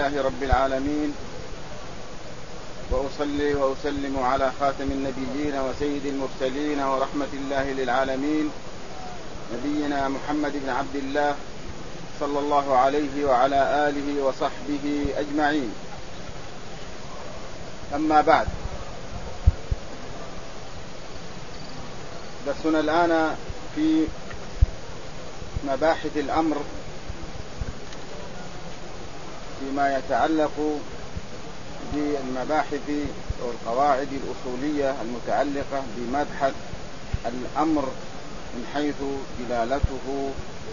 لله رب العالمين، وأصلي وأسلم على خاتم النبيين وسيد المرسلين ورحمة الله للعالمين، نبينا محمد بن عبد الله صلى الله عليه وعلى آله وصحبه أجمعين. أما بعد، درسنا الآن في مباحث الأمر فيما يتعلق بالمباحث والقواعد الأصولية المتعلقة بمبحث الأمر من حيث دلالته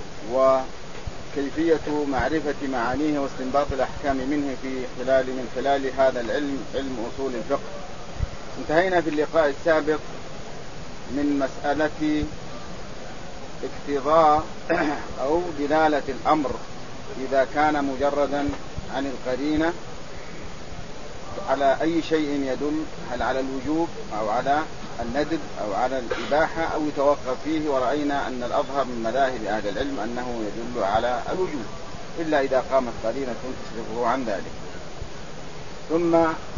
وكيفية معرفة معانيه واستنباط الأحكام منه من خلال هذا العلم، علم أصول الفقه. انتهينا في اللقاء السابق من مسألة اقتضاء أو دلالة الأمر إذا كان مجردا عن القرينة على أي شيء يدل، هل على الوجوب أو على الندب أو على الإباحة أو يتوقف فيه. ورأينا أن الأظهر من مذاهب أهل العلم أنه يدل على الوجوب إلا إذا قامت قرينة تصرفه عن ذلك. ثم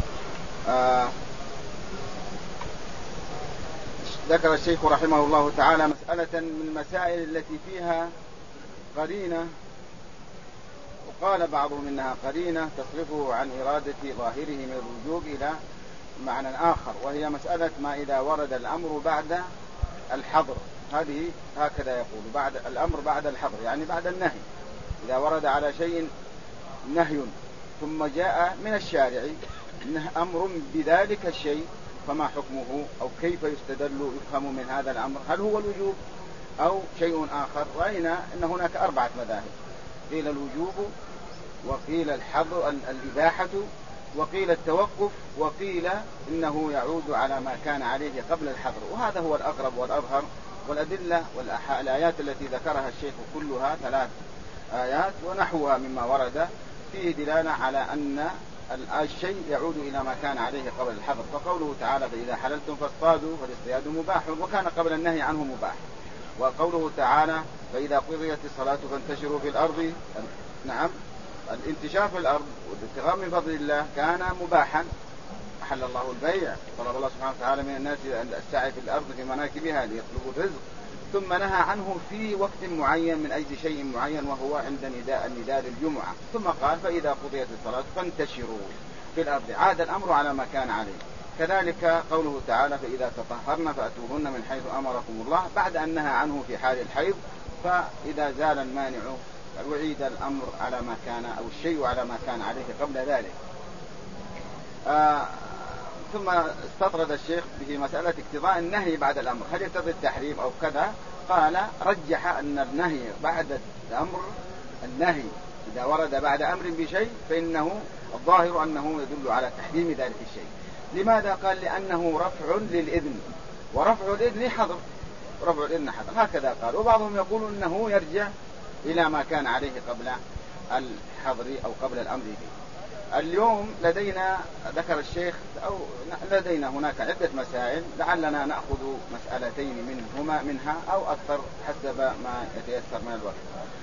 ذكر الشيخ رحمه الله تعالى مسألة من المسائل التي فيها قرينة، وقال بعضهم إنها قرينة تصرفه عن إرادة ظاهره من الوجوب إلى معنى آخر، وهي مسألة ما إذا ورد الأمر بعد الحظر. هذه هكذا يقول بعد الأمر بعد الحظر، يعني بعد النهي. إذا ورد على شيء نهي ثم جاء من الشارع أمر بذلك الشيء، فما حكمه أو كيف يستدل يفهم من هذا الأمر؟ هل هو الوجوب أو شيء آخر؟ رأينا أن هناك 4 مذاهب، قيل الوجوب، وقيل الحظر الإباحة، وقيل التوقف، وقيل إنه يعود على ما كان عليه قبل الحظر. وهذا هو الأقرب والأظهر. والأدلة والآيات التي ذكرها الشيخ كلها 3 آيات ونحوها مما ورد فيه دلالة على أن الشيء يعود إلى ما كان عليه قبل الحظر. فقوله تعالى فإذا حللتم فاصطادوا فالاصطياد مباح، وكان قبل النهي عنه مباح. وقوله تعالى فإذا قضيت الصلاة فانتشروا في الأرض، نعم، الانتشار في الأرض والابتغاء من فضل الله كان مباحا. أحل الله البيع، طلب الله سبحانه وتعالى من الناس السعي في الأرض في مناكبها ليطلبوا الرزق، ثم نهى عنه في وقت معين من أجل شيء معين، وهو عند النداء للجمعة. ثم قال فإذا قضيت الصلاة فانتشروا في الأرض، عاد الأمر على ما كان عليه. كذلك قوله تعالى فإذا تطهرن فأتوهن من حيث أمركم الله، بعد أن نهى عنه في حال الحيض، فإذا زال المانع وعيد الأمر على ما كان أو الشيء على ما كان عليه قبل ذلك. ثم استطرد الشيخ في مسألة اقتضاء النهي بعد الأمر، هل يقتضي التحريم أو كذا؟ قال رجح أن النهي بعد الأمر، النهي إذا ورد بعد أمر بشيء فإنه الظاهر أنه يدل على تحريم ذلك الشيء. لماذا؟ قال لأنه رفع للإذن، ورفع الإذن حظر، رفع الإذن حظر، هكذا قال. وبعضهم يقول أنه يرجع إلى ما كان عليه قبل الحظر أو قبل الأمر به. اليوم لدينا، ذكر الشيخ، أو لدينا هناك عدة مسائل، لعلنا نأخذ مسألتين منها أو أكثر حسب ما يتيسر من الوقت.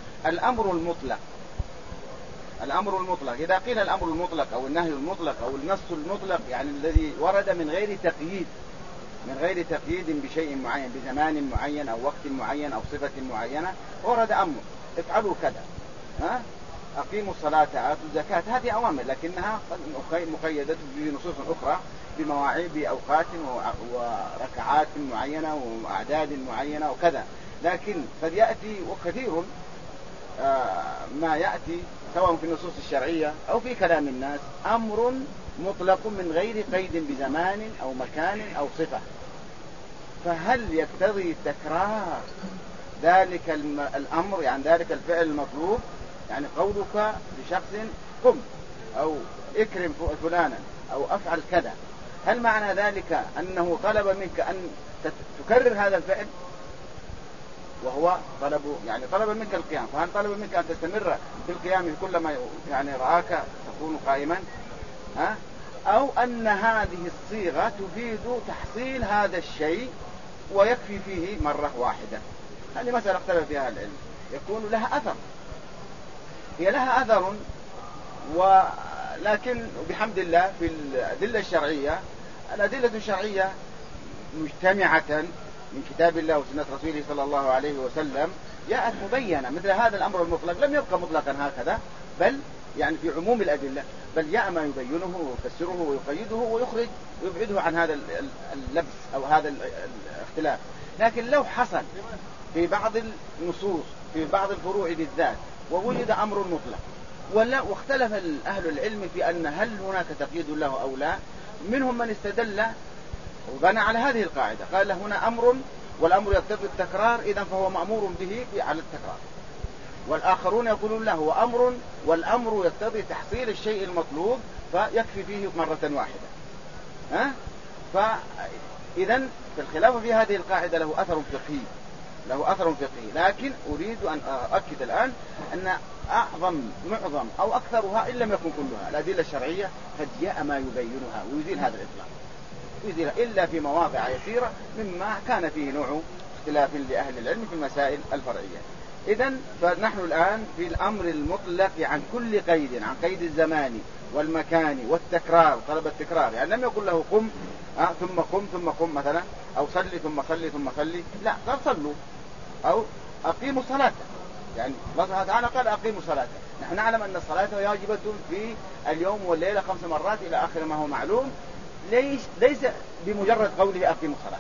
الأمر المطلق، إذا قيل الأمر المطلق أو النهي المطلق أو النص المطلق، يعني الذي ورد من غير تقييد بشيء معين، بزمان معين أو وقت معين أو صفة معينة، ورد أمر افعلوا كذا، أقيموا الصلاة آتوا الزكاة، هذه أوامر لكنها مقيدة بنصوص أخرى بمواعيد بأوقات وركعات معينة وأعداد معينة وكذا. لكن قد يأتي، وكثير ما يأتي سواء في النصوص الشرعية أو في كلام الناس، أمر مطلق من غير قيد بزمان أو مكان أو صفة، فهل يقتضي تكرار ذلك الأمر، يعني ذلك الفعل المطلوب؟ يعني قولك لشخص قم أو اكرم فلانا أو أفعل كذا، هل معنى ذلك أنه طلب منك أن تكرر هذا الفعل؟ وهو طلب منك القيام، فهل طلب منك أن تستمر في القيام كلما يعني رآك تكون قائما؟ أو أن هذه الصيغة تفيد تحصيل هذا الشيء ويكفي فيه مرة واحدة؟ هذه مسألة اختلف فيها العلم، يكون لها أثر، هي لها أثر ولكن بحمد الله في الأدلة الشرعية، الأدلة الشرعية مجتمعة من كتاب الله وسنة رسوله صلى الله عليه وسلم، جاءت مبينة. مثل هذا الأمر المطلق لم يبقى مطلقا هكذا، بل يعني في عموم الأدلة، بل جاء ما يبينه ويفسره ويقيده ويخرج ويبعده عن هذا اللبس أو هذا الاختلاف. لكن لو حصل في بعض النصوص في بعض الفروع بالذات ووجد أمر مطلق واختلف أهل العلم في أن هل هناك تقييد له أو لا، منهم من استدل وبنى على هذه القاعدة، قال هنا أمر والأمر يقتضي التكرار، إذن فهو مأمور به على التكرار. والآخرون يقولون له هو أمر والأمر يقتضي تحصيل الشيء المطلوب فيكفي فيه مرة واحدة. فإذن في الخلاف في هذه القاعدة له أثر فقهي، لكن أريد أن أؤكد الآن أن معظم أو أكثرها إن لم يكن كلها الأدلة الشرعية قد جاء ما يبينها ويزيل هذا الإطلاق، إلا في مواضع يسيرة مما كان فيه نوع اختلاف لأهل العلم في المسائل الفرعية. إذن فنحن الآن في الأمر المطلق عن كل قيد، عن قيد الزمان والمكان والتكرار، طلب التكرار، يعني لم يقل له قم ثم قم مثلا، أو صلي ثم صلي، لا، قال صلوا أو أقيموا صلاة. يعني الله سبحانه وتعالى قال أقيموا صلاة. نحن نعلم أن الصلاة واجبة في اليوم والليلة 5 مرات إلى آخر ما هو معلوم، ليس بمجرد قوله أقيموا الصلاة،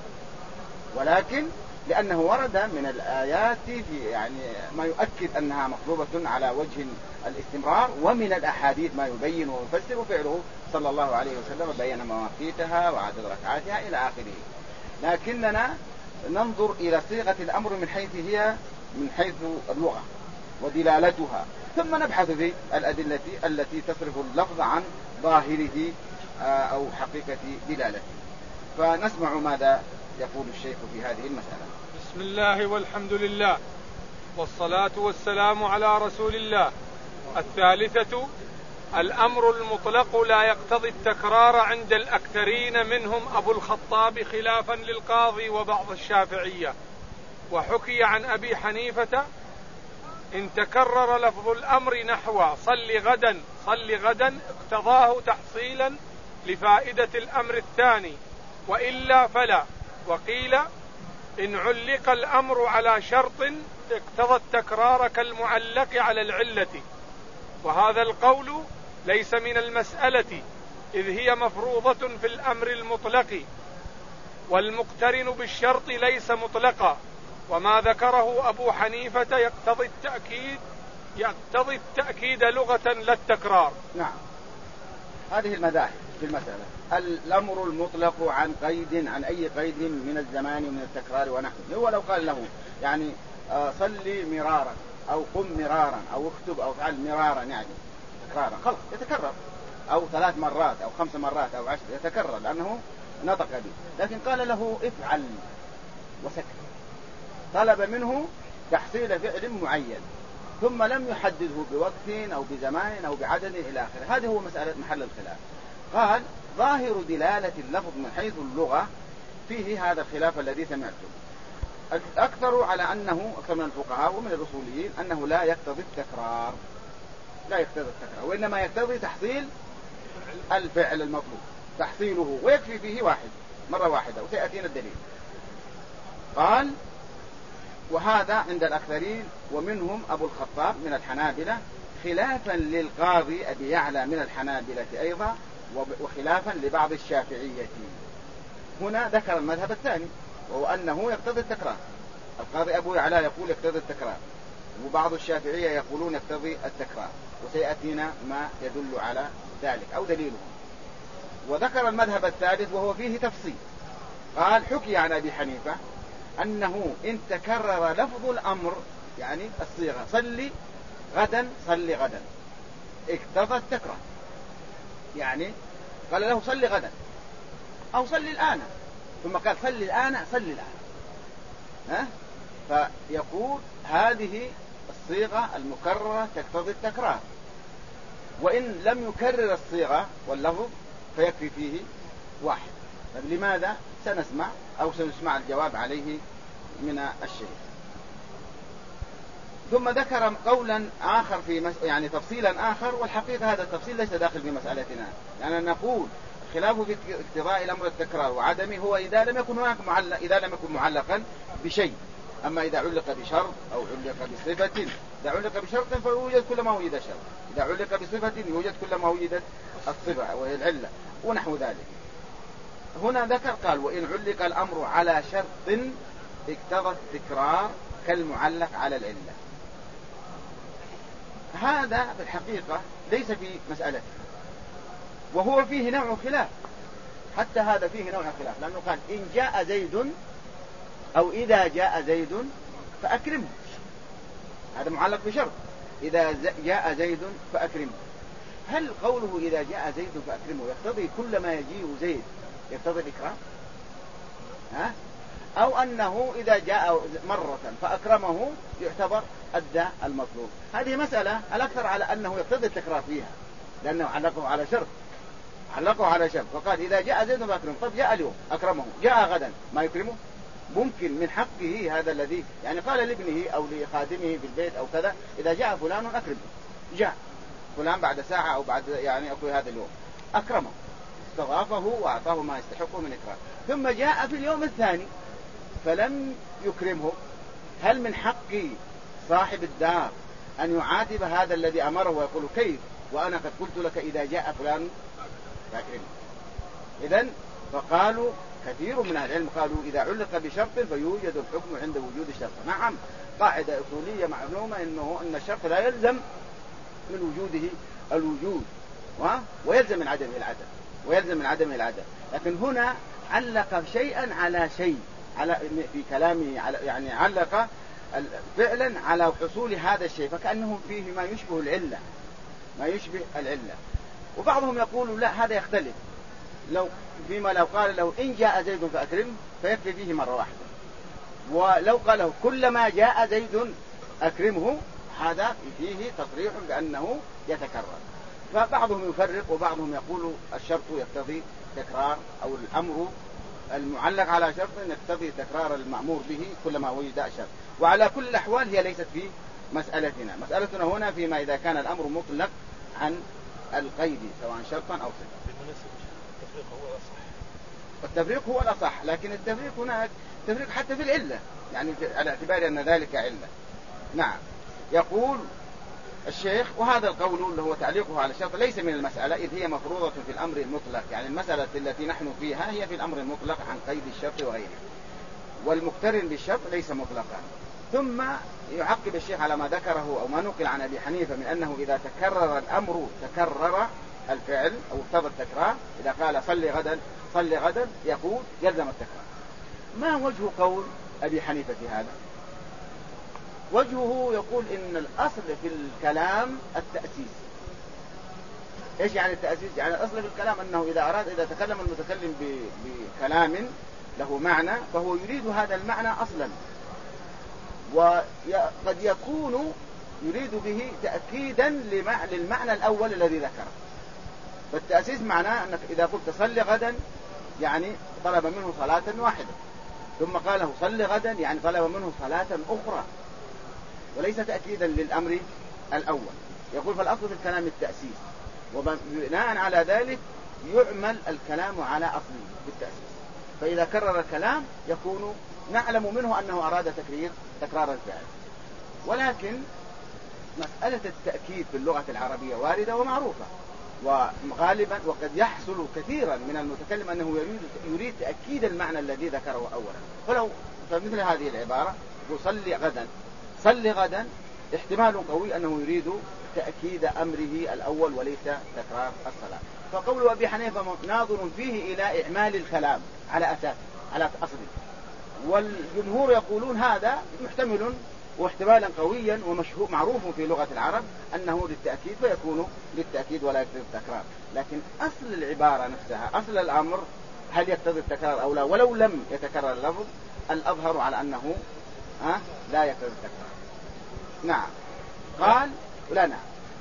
ولكن لأنه ورد من الآيات في يعني ما يؤكد أنها مطلوبة على وجه الاستمرار، ومن الأحاديث ما يبين ويفسر فعله صلى الله عليه وسلم، بين مواقيتها وعدد ركعاتها إلى آخره. لكننا ننظر إلى صيغة الأمر من حيث اللغة ودلالتها، ثم نبحث في الأدلة التي تصرف اللفظ عن ظاهره أو حقيقة دلالته. فنسمع ماذا يقول الشيخ في هذه المسألة. بسم الله والحمد لله والصلاة والسلام على رسول الله. الثالثة: الأمر المطلق لا يقتضي التكرار عند الأكثرين، منهم أبو الخطاب خلافا للقاضي وبعض الشافعية. وحكي عن أبي حنيفة إن تكرر لفظ الأمر نحو صل غدا اقتضاه تحصيلا لفائدة الأمر الثاني، وإلا فلا. وقيل إن علق الأمر على شرط اقتضى التكرار كالمعلق على العلة، وهذا القول ليس من المسألة، إذ هي مفروضة في الأمر المطلق، والمقترن بالشرط ليس مطلقا. وما ذكره أبو حنيفة يقتضي التأكيد لغة لا التكرار. نعم، هذه المذاهب في المسألة. الأمر المطلق عن أي قيد من الزمان ومن التكرار ونحوه. هو لو قال له يعني صلي مرارا أو قم مرارا أو اكتب أو فعل مرارا، يعني تكرارا، خلق يتكرر، أو 3 مرات أو 5 مرات أو 10 يتكرر لأنه نطق به. لكن قال له افعل وسكت، طلب منه تحصيل فعل معين ثم لم يحدده بوقت أو بزمان أو بعدد إلى آخره. هذه هو مسألة محل الخلاف. قال ظاهر دلالة اللفظ من حيث اللغة فيه هذا الخلاف الذي سمعته. أكثر على أنه، أكثر من الفقهاء ومن الأصوليين، أنه لا يقتضي التكرار، وإنما يقتضي تحصيل الفعل المطلوب، تحصيله، ويكفي فيه مرة واحدة، وسيأتينا الدليل. قال وهذا عند الأكثرين، ومنهم أبو الخطاب من الحنابلة خلافا للقاضي أبي يعلى من الحنابلة أيضا، وخلافا لبعض الشافعية. هنا ذكر المذهب الثاني، وهو أنه يقتضي التكرار. القاضي أبو يعلى يقول يقتضي التكرار، وبعض الشافعية يقولون يقتضي التكرار، وسيأتينا ما يدل على ذلك أو دليله. وذكر المذهب الثالث وهو فيه تفصيل. قال حكي عن أبي حنيفة أنه إن تكرر لفظ الأمر، يعني الصيغة صلي غدا اقتضى التكرار، يعني قال له صلي غدا أو صلي الآن، ثم قال صلي الآن. فيقول هذه الصيغة المكررة تقتضي التكرار، وإن لم يكرر الصيغة واللفظ فيكفي فيه واحد. لماذا؟ سنسمع الجواب عليه من الشيخ. ثم ذكر قولا آخر في يعني تفصيلا آخر، والحقيقة هذا التفصيل ليس داخل في مسألتنا، لأننا نقول خلاف في اقتضاء الأمر التكرار وعدمه هو إذا لم يكن معلقا بشيء. أما إذا علق بشرط أو علق بصفة، إذا علق بشرط فيوجد كل ما وجد شرط، إذا علق بصفة يوجد كل ما وجدت الصفة وهي العلة ونحو ذلك. هنا ذكر قال وإن علق الأمر على شرط اقتضى التكرار كالمعلق على العلة. هذا في الحقيقة ليس في مسألة، وهو فيه نوع خلاف، حتى هذا فيه نوع خلاف، لأنه قال إن جاء زيد أو إذا جاء زيد فأكرمه، هذا معلق بشرط، إذا جاء زيد فأكرمه. هل قوله إذا جاء زيد فأكرمه يقتضي كل ما يجيء زيد يقتضي الإكرام؟ أو أنه إذا جاء مرة فأكرمه يعتبر أدى المطلوب؟ هذه مسألة الأكثر على أنه يقتضي التكرار فيها، لأنه علقه على شرط، فقال إذا جاء زيد فأكرمه. طب جاء اليوم أكرمه، جاء غدا ما يكرمه؟ ممكن من حقه هذا الذي يعني قال لابنه أو لخادمه في البيت أو كذا إذا جاء فلان أكرمه، جاء فلان بعد ساعة أو بعد يعني أقول هذا اليوم أكرمه، استضافه وأعطاه ما يستحقه من إكرام، ثم جاء في اليوم الثاني فلم يكرمه. هل من حق صاحب الدار أن يعاتب هذا الذي أمره ويقول كيف وأنا قد قلت لك إذا جاء فلان فأكرمه؟ إذن فقالوا كثير من العلم قالوا إذا علق بشرط فيوجد الحكم عند وجود الشرط. نعم، قاعدة أصولية معلومة أن الشرط لا يلزم من وجوده الوجود ويلزم من عدمه العدم، لكن هنا علق شيئا على شيء في كلامه يعني علق فعلا على حصول هذا الشيء، فكأنه فيه ما يشبه العلة. وبعضهم يقول لا، هذا يختلف، لو قال له إن جاء زيد فأكرم فيكفي فيه مرة واحدة، ولو قال له كلما جاء زيد أكرمه هذا فيه تصريح بأنه يتكرر. فبعضهم يفرق وبعضهم يقول الشرط يقتضي تكرار، أو الأمر المعلق على شرط يقتضي تكرار المأمور به كلما وجد الشرط. وعلى كل الأحوال هي ليست في مسألتنا هنا فيما إذا كان الأمر مطلق عن القيد سواء شرطا أو صفة. التفريق هو الأصح، لكن التفريق هناك تفريق حتى في العلة، يعني على اعتبار أن ذلك علة. نعم. يقول الشيخ وهذا القول اللي هو تعليقه على الشرط ليس من المسألة، إذ هي مفروضة في الأمر المطلق، يعني المسألة التي نحن فيها هي في الأمر المطلق عن قيد الشرط وغيره، والمقترن بالشرط ليس مطلقا. ثم يعقب الشيخ على ما ذكره أو ما نقل عن أبي حنيفة من أنه إذا تكرر الأمر تكرر الفعل أو اقتضى التكرار. إذا قال صل غدا يقول يلزم التكرار. ما وجه قول أبي حنيفة في هذا؟ وجهه يقول إن الأصل في الكلام التأسيس. إيش يعني التأسيس؟ يعني الأصل في الكلام أنه إذا تكلم المتكلم بكلام له معنى فهو يريد هذا المعنى أصلا، وقد يكون يريد به تأكيدا للمعنى الأول الذي ذكره. فالتأسيس معناه أنك إذا قلت صل غدا يعني طلب منه صلاة واحدة، ثم قاله صل غدا يعني طلب منه صلاة أخرى، وليس تأكيدا للأمر الأول. يقول فالأصل في الكلام التأسيس، وبناء على ذلك يعمل الكلام على أصله بالتأسيس. فإذا كرر الكلام يكون نعلم منه أنه أراد تكرار الفعل. ولكن مسألة التأكيد في اللغة العربية واردة ومعروفة، وغالبا وقد يحصل كثيرا من المتكلم أنه يريد تأكيد المعنى الذي ذكره أولا. فمثل هذه العبارة صل غدا احتمال قوي أنه يريد تأكيد أمره الأول وليس تكرار الصلاة. فقول أبي حنيفة ناظر فيه إلى إعمال الكلام على أصله، والجمهور يقولون هذا محتمل واحتمالا قويا ومشهور معروف في لغة العرب أنه للتأكيد، فيكون للتأكيد ولا يقتضي التكرار. لكن أصل العبارة نفسها، أصل الأمر هل يقتضي التكرار أو لا، ولو لم يتكرر اللفظ الأظهر على أنه لا يقتضي التكرار. نعم. قال لنا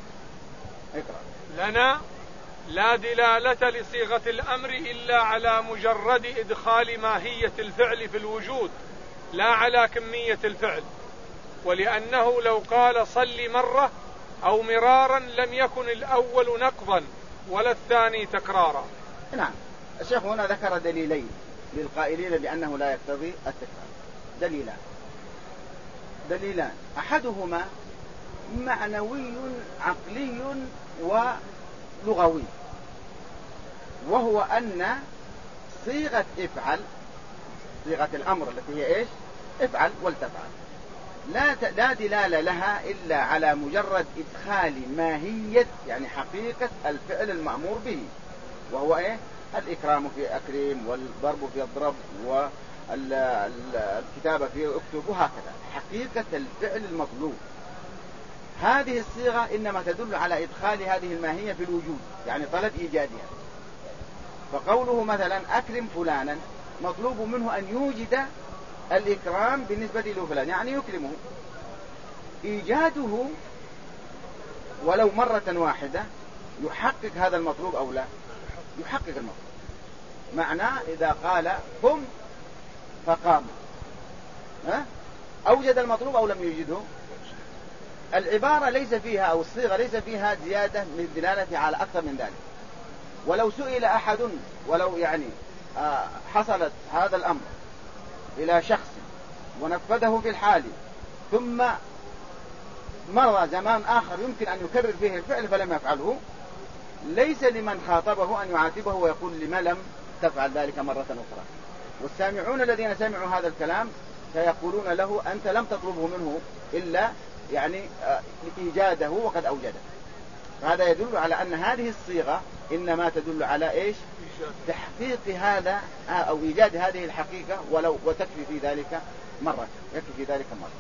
اقرأ. لنا لا دلالة لصيغة الأمر إلا على مجرد إدخال ماهية الفعل في الوجود لا على كمية الفعل. ولأنه لو قال صل مرة أو مرارا لم يكن الأول نقضا ولا الثاني تكرارا. نعم. الشيخ هنا ذكر دليلين للقائلين بأنه لا يقتضي التكرار. دليلان أحدهما معنوي عقلي ولغوي، وهو أن صيغة افعل، صيغة الأمر التي هي إيش؟ افعل ولتفعل، لا دلالة لها إلا على مجرد إدخال ماهية يعني حقيقة الفعل المأمور به، وهو إيه؟ الإكرام في أكرم، والضرب في الضرب، والكتابة في اكتب، وهكذا حقيقة الفعل المطلوب. هذه الصيغة إنما تدل على إدخال هذه الماهية في الوجود، يعني طلب إيجادها. فقوله مثلا أكرم فلانا مطلوب منه أن يوجد الإكرام بالنسبة لفلان، يعني يكرمه. إيجاده ولو مرة واحدة يحقق هذا المطلوب أو لا؟ يحقق المطلوب. معناه إذا قال قم فقام، أوجد المطلوب أو لم يوجده؟ العبارة ليس فيها أو الصيغة ليس فيها زيادة من الدلالة على أكثر من ذلك. ولو سئل أحد، ولو يعني حصلت هذا الأمر إلى شخص ونفذه في الحال، ثم مر زمان آخر يمكن أن يكرر فيه الفعل فلم يفعله، ليس لمن خاطبه أن يعاتبه ويقول لما لم تفعل ذلك مرة أخرى. والسامعون الذين سمعوا هذا الكلام سيقولون له أنت لم تطلبه منه إلا يعني إيجاده وقد أوجده. فهذا يدل على أن هذه الصيغة إنما تدل على إيش؟ تحقيق هذا أو إيجاد هذه الحقيقة، ولو وتكفي في ذلك مرة، يكفي في ذلك مرة.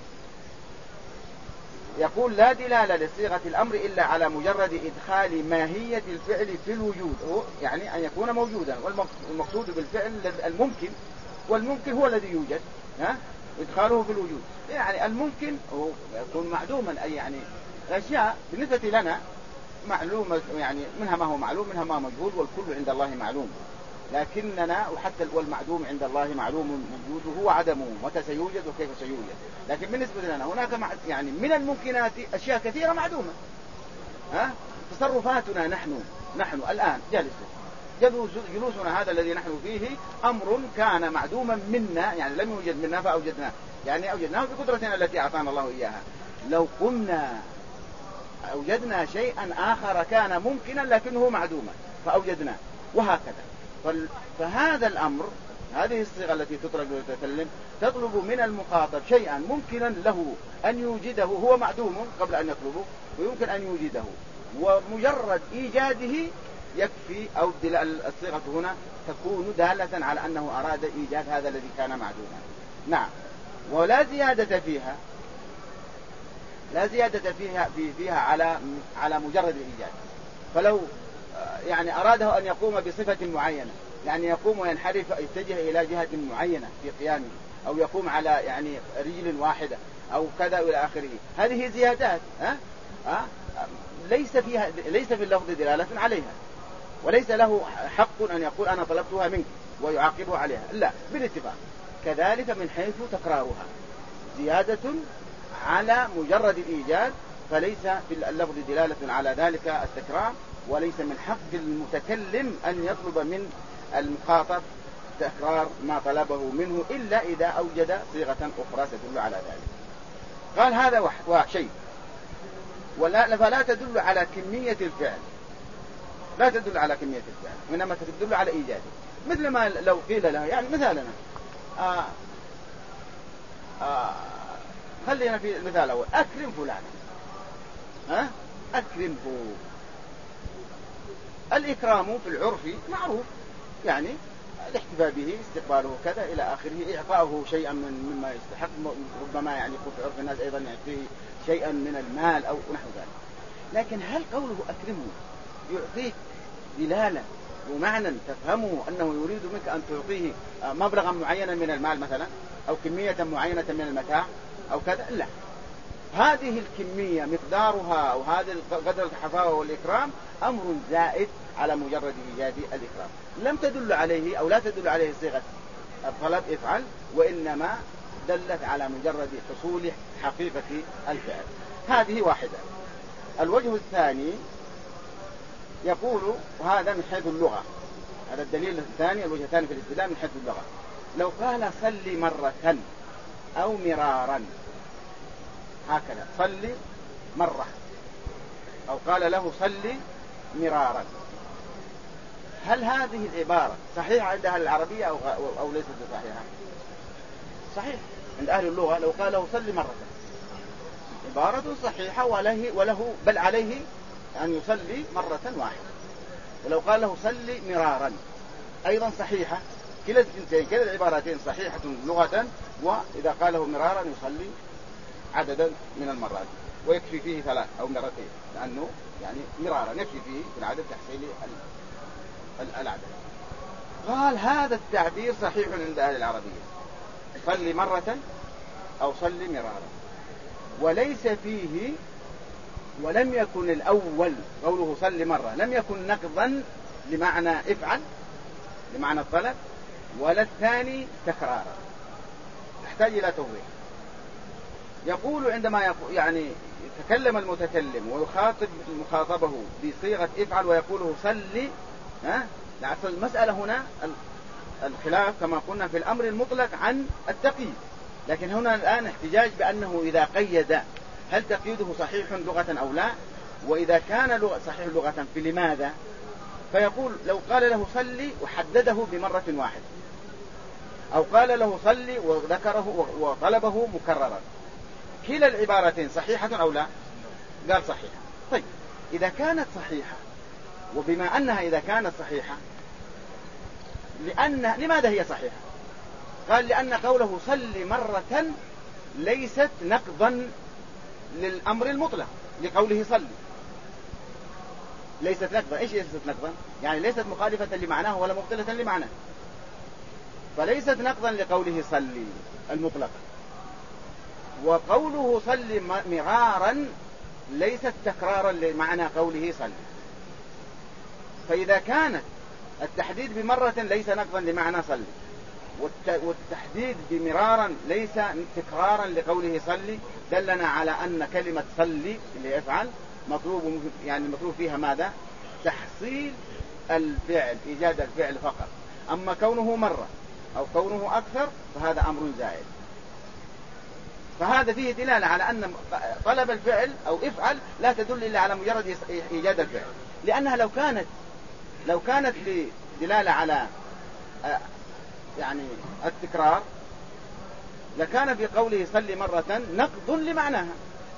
يقول لا دلالة لصيغة الأمر إلا على مجرد إدخال ماهية الفعل في الوجود، يعني أن يكون موجودا، والمقصود بالفعل الممكن، والممكن هو الذي يوجد، إدخاله في الوجود. يعني الممكن يكون معدوما، أي يعني أشياء بالنسبة لنا معلومة، يعني منها ما هو معلوم منها ما مجهول، والكل عند الله معلوم. لكننا وحتى والمعدوم عند الله معلوم وجوده وعدمه، متى سيوجد وكيف سيوجد. لكن بالنسبة لنا هناك يعني من الممكنات أشياء كثيرة معدومة. تصرفاتنا نحن الآن جلوسنا هذا الذي نحن فيه أمر كان معدوما منا، يعني لم يوجد منا فأوجدناه، يعني أوجدناه بقدرتنا التي أعطانا الله إياها. لو قمنا أوجدنا شيئا آخر كان ممكنا لكنه معدوما فأوجدناه، وهكذا. فهذا الأمر، هذه الصيغة التي تطلب للمتكلم تطلب من المخاطب شيئا ممكنا له أن يوجده، هو معدوم قبل أن يطلبه ويمكن أن يوجده، ومجرد إيجاده يكفي، أو الصيغة هنا تكون دالة على أنه أراد إيجاد هذا الذي كان معدوما. نعم. ولا زيادة فيها، لا زيادة فيها على مجرد الإيجاد. فلو يعني أراده أن يقوم بصفة معينة، يعني يقوم وينحرف يتجه إلى جهة معينة في قيامه، أو يقوم على يعني رجل واحدة أو كذا إلى آخره، هذه زيادات ليس في اللفظ دلالة عليها، وليس له حق أن يقول أنا طلبتها منك ويعاقبه عليها، لا، بالاتفاق. كذلك من حيث تكرارها زيادة على مجرد الإيجاد، فليس في اللفظ دلالة على ذلك التكرار، وليس من حق المتكلم أن يطلب من المخاطب تكرار ما طلبه منه إلا إذا أوجد صيغة أخرى تدل على ذلك. قال هذا شيء. فلا تدل على كمية الفعل، لا تدل على كمية الفعل، وإنما تدل على إيجاده. مثل ما لو قيل له، يعني مثالنا خلينا في المثال الأول، أكرم فلانا، أكرمه. الإكرام في العرف معروف، يعني الاحتفاء به، استقباله كذا إلى آخره، إعطاؤه شيئا مما يستحق، ربما يعني يكون في عرف الناس أيضا يعطيه شيئا من المال أو نحو ذلك. لكن هل قوله أكرمه يعطيك دلالة ومعنى تفهمه أنه يريد منك أن تعطيه مبلغا معينا من المال مثلا، أو كمية معينة من المتاع أو كذا؟ لا، هذه الكمية مقدارها أو هذا قدر الحفاوة والإكرام أمر زائد على مجرد إيجاد الإكرام، لم تدل عليه أو لا تدل عليه صيغة الطلب افعل، وإنما دلت على مجرد حصول حقيقة الفعل. هذه واحدة. الوجه الثاني يقول، وهذا من حيث اللغة، هذا الدليل الثاني، الوجه الثاني في الاستدلال من حيث اللغة. لو قال صلي مرة أو مرارا، هكذا صلي مرة، أو قال له صلي مرارا، هل هذه العبارة صحيحة عند أهل العربية أو ليست صحيحة؟ صحيح عند أهل اللغة. لو قال له صلي مرة عبارة صحيحة، وله بل عليه أن يصلي مرة واحدة. ولو قال له صلي مرارا أيضا صحيحة. كلا الجنسين، كلا العبارتين صحيحة لغة، وإذا قاله مرارا يصلي عددا من المرات، ويكفي فيه 3 أو مرتين، لأنه يعني مرارا يكفي فيه في العدد تحصيل العدد. قال هذا التعبير صحيح عند أهل العربية، صلي مرة أو صلي مرارا، وليس فيه، ولم يكن الأول قوله صلي مرة لم يكن نقضا لمعنى افعل لمعنى الطلب، ولا الثاني تكرارا. تحتاج إلى توضيح. يقول عندما يعني يتكلم المتكلم ويخاطب مخاطبه بصيغة افعل ويقوله صلي، المسألة هنا الخلاف كما قلنا في الأمر المطلق عن التقييد، لكن هنا الآن احتجاج بأنه إذا قيد هل تقييده صحيح لغة أو لا، وإذا كان صحيح لغة فلماذا؟ فيقول لو قال له صلي وحدده بمرة واحدة، أو قال له صلي وذكره وطلبه مكررا، كلا العبارتين صحيحة أو لا؟ قال صحيحة. طيب إذا كانت صحيحة، وبما أنها إذا كانت صحيحة لماذا هي صحيحة؟ قال لأن قوله صلي مرة ليست نقضا للأمر المطلق لقوله صلي، ليست نقضا. إيش ليست نقضا؟ يعني ليست مخالفة لمعناه ولا مبطلة لمعناه، فليست نقضا لقوله صلي المطلق. وقوله صلي مرارا ليست تكرارا لمعنى قوله صلي. فإذا كانت التحديد بمرة ليس نقضا لمعنى صلي، والتحديد بمرارا ليس تكرارا لقوله صلي، دلنا على أن كلمة صلي اللي يفعل مطلوب فيها ماذا؟ تحصيل الفعل، إيجاد الفعل فقط. أما كونه مرة أو كونه أكثر فهذا أمر زائد. فهذا فيه دلالة على أن طلب الفعل أو افعل لا تدل إلا على مجرد إيجاد الفعل، لأنها لو كانت دلالة على يعني التكرار لكان في قوله صلي مرة نقض لمعناها.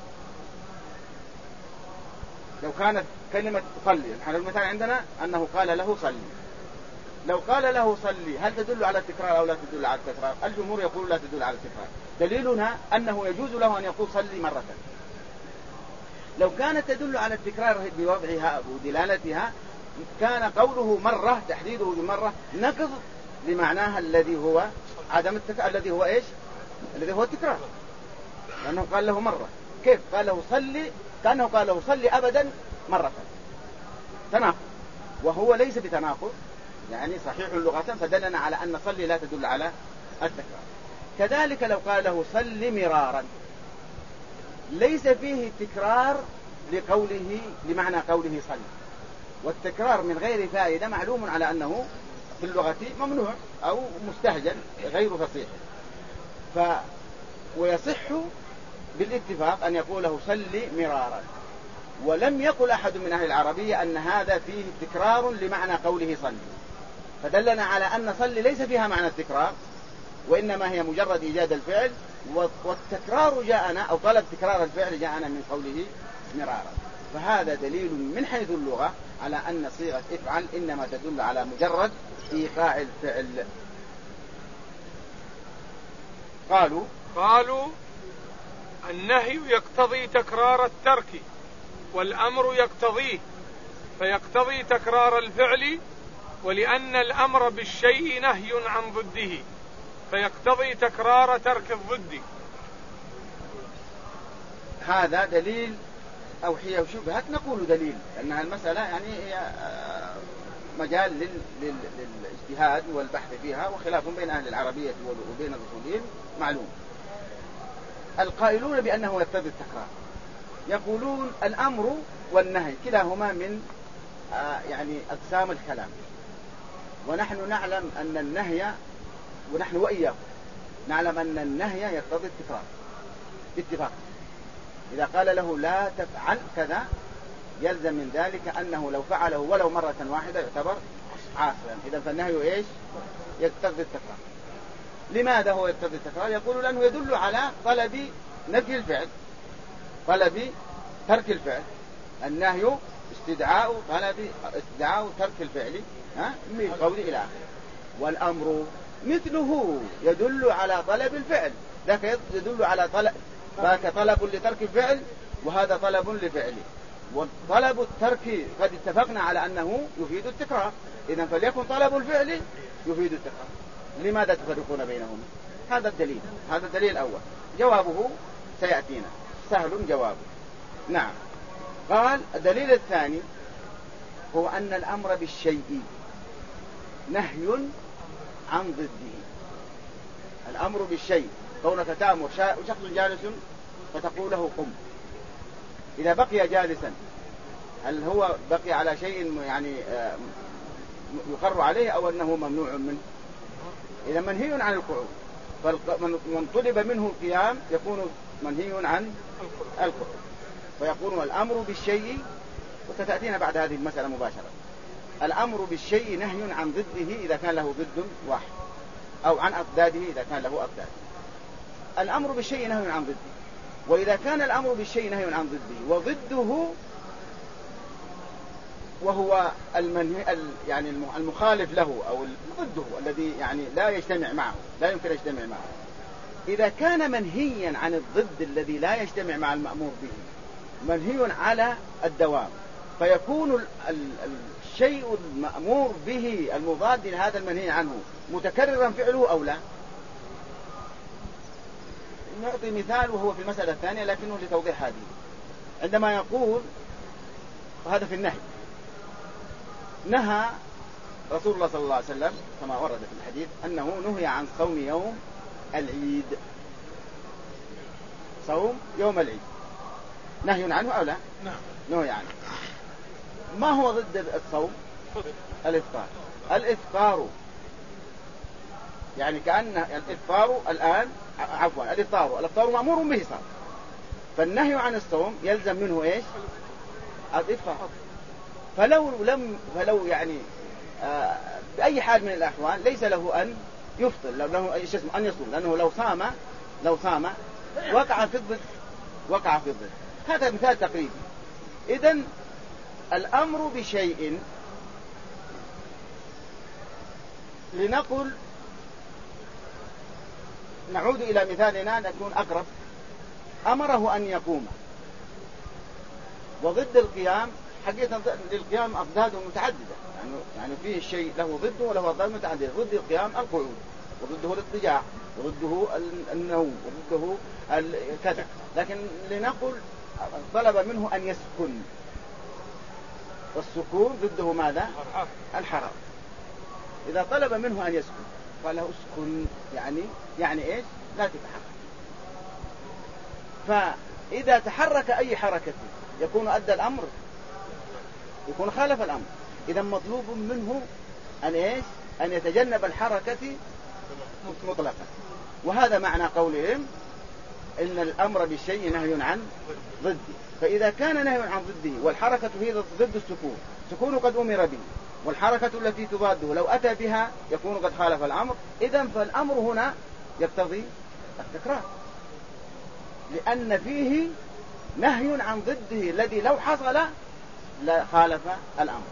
لو كانت كلمة صلي، نحن المثال عندنا أنه قال له صلي، لو قال له صلي هل تدل على التكرار أو لا تدل على التكرار؟ الجمهور يقول لا تدل على التكرار. دليلنا أنه يجوز له أن يقول صلي مرة. لو كانت تدل على التكرار بوضعها ودلالتها كان قوله مرة تحديده بمرة نقض لمعناها الذي هو عدم التكرار، الذي هو إيش؟ الذي هو التكرار، لأنه قال له مرة. كيف قال له صلي؟ كأنه قال له صلي أبدا مرة، تناقض، وهو ليس بتناقض، يعني صحيح اللغة، فدلنا على أن صلي لا تدل على التكرار. كذلك لو قال له صلي مرارا ليس فيه تكرار لمعنى قوله صلي، والتكرار من غير فائدة معلوم على أنه في اللغة ممنوع أو مستهجن غير فصيح. ويصح بالاتفاق أن يقوله صلي مرارا، ولم يقل أحد من أهل العربية أن هذا فيه تكرار لمعنى قوله صلي، فدلنا على أن صلي ليس فيها معنى التكرار، وإنما هي مجرد إيجاد الفعل، والتكرار جاءنا أو طلب تكرار الفعل جاءنا من قوله مرارا. فهذا دليل من حيث اللغة على أن صيغة افعل إنما تدل على مجرد إيقاع الفعل. قالوا النهي يقتضي تكرار الترك، والأمر يقتضيه، فيقتضي تكرار الفعل، ولأن الأمر بالشيء نهي عن ضده فيقتضي تكرار ترك الضد. هذا دليل أو حية وشبهات نقول دليل، لأنها المسألة يعني هي مجال للاجتهاد والبحث فيها، وخلاف بين أهل العربية وبين الأصوليين معلوم. القائلون بأنه يقتضي التكرار يقولون الأمر والنهي كلاهما من يعني أقسام الكلام، ونحن نعلم أن النهي، ونحن وإياكم نعلم أن النهي يقتضي التكرار باتفاق. إذا قال له لا تفعل كذا يلزم من ذلك أنه لو فعله ولو مرة واحدة يعتبر عاصيا. إذا فالنهي إيش؟ يقتضي التكرار. لماذا هو يقتضي التكرار؟ يقول لأنه يدل على طلب نفي الفعل، طلب ترك الفعل. النهي استدعاء ترك الفعل من قول إلى آخره. والأمر مثله يدل على طلب الفعل، ذاك يدل على طلب، ذاك طلب لترك الفعل وهذا طلب لفعله. وطلب الترك قد اتفقنا على أنه يفيد التكرار، إذن فليكن طلب الفعل يفيد التكرار. لماذا تفرقون بينهم؟ هذا الدليل، هذا الدليل الأول. جوابه سيأتينا، سهل جوابه. نعم. قال الدليل الثاني هو أن الأمر بالشيء نهي عن ضده. الأمر بالشيء كونك تأمر شخص جالس فتقول له قم، إذا بقي جالسا هل هو بقي على شيء يعني يقر عليه أو أنه ممنوع منه؟ إذا منهي عن القعود، فمن طلب منه القيام يكون منهي عن القعود، فيكون الأمر بالشيء، وستأتينا بعد هذه المسألة مباشرة. الأمر بالشيء نهي عن ضده إذا كان له ضد واحد، أو عن أضداده إذا كان له أضداد. الأمر بالشيء نهي عن ضده، وإذا كان الأمر بالشيء نهي عن ضده وضده وهو يعني المخالف له أو ضده الذي يعني لا يجتمع معه، لا يمكن يجتمع معه، إذا كان منهيا عن الضد الذي لا يجتمع مع المأمور به منهي على الدوام، فيكون الشيء المأمور به المضاد لهذا المنهي عنه متكررا فعله أو لا. نعطي مثال وهو في المسألة الثانية لكنه لتوضيح هذه. عندما يقول، وهذا في النهي، نهى رسول الله صلى الله عليه وسلم كما ورد في الحديث أنه نهي عن صوم يوم العيد، صوم يوم العيد نهي عنه أو لا؟ نعم نهي عنه. ما هو ضد الصوم؟ الإفطار. الإفطار يعني كأن الإفطار الآن الإفطار مأمور به صار، فالنهي عن الصوم يلزم منه إيش؟ الإفطار. فلو يعني بأي حال من الأحوال ليس له أن يفطر، له أن يصوم، لأنه لو صام وقع في الضد. هذا مثال تقريبي. إذن الأمر بشيء، لنقل نعود إلى مثالنا نكون أقرب، أمره أن يقوم، وضد القيام حقيقة للقيام أضداد متعددة، يعني فيه الشيء له ضده وله أضداد متعددة. ضد القيام القعود، وضده الاضطجاع، وضده النوم، وضده كذا. لكن لنقل طلب منه أن يسكن، والسكون ضده ماذا؟ الحرام. إذا طلب منه أن يسكن قال له اسكن، يعني إيش؟ لا تتحرك. فإذا تحرك أي حركة يكون أدى الأمر، يكون خالف الأمر. إذا مطلوب منه أن إيش؟ أن يتجنب الحركة مطلقا. وهذا معنى قولهم إن الأمر بالشيء نهي عن ضده. فإذا كان نهي عن ضده والحركة هي ضد السكون قد أمر به، والحركة التي تضاده لو أتى بها يكون قد خالف الأمر. إذن فالأمر هنا يقتضي التكرار، لأن فيه نهي عن ضده الذي لو حصل لا خالف الأمر.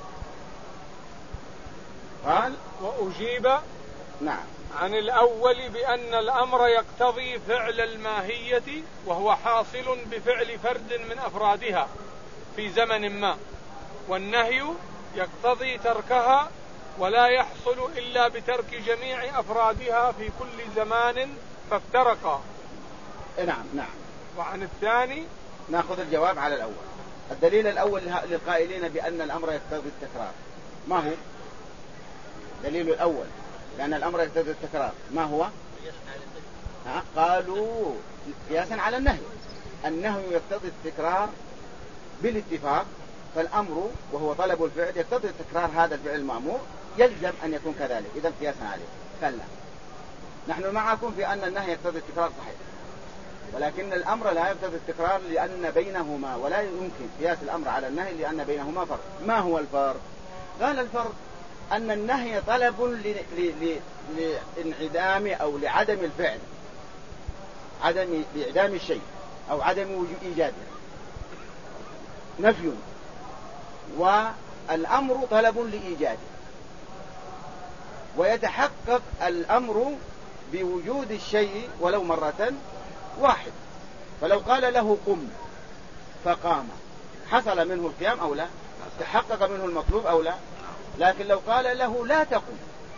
قال وأجيب نعم عن الأول بأن الأمر يقتضي فعل الماهية، وهو حاصل بفعل فرد من أفرادها في زمن ما، والنهي يقتضي تركها ولا يحصل إلا بترك جميع أفرادها في كل زمان فافترقا. نعم. وعن الثاني نأخذ الجواب على الأول. الدليل الأول للقائلين بأن الأمر يقتضي التكرار ما هو؟ دليل الأول لأن الأمر يقتضي التكرار ما هو؟ قالوا قياسا على النهي. النهي يقتضي التكرار بالاتفاق، فالأمر وهو طلب الفعل يقتضي تكرار هذا الفعل المأمور، يلزم أن يكون كذلك، إذا قياسا عليه. كلا، نحن معكم في أن النهي يقتضي التكرار صحيح، ولكن الأمر لا يقتضي التكرار لأن بينهما، ولا يمكن قياس الأمر على النهي لأن بينهما فرق. ما هو الفرق؟ قال الفرق أن النهي طلب لانعدام أو لعدم الفعل، عدم لإعدام الشيء أو عدم إيجاده، نفي، والأمر طلب لإيجاده، ويتحقق الأمر بوجود الشيء ولو مرة واحد. فلو قال له قم فقام، حصل منه القيام أو لا؟ تحقق منه المطلوب أو لا؟ لكن لو قال له لا تقم،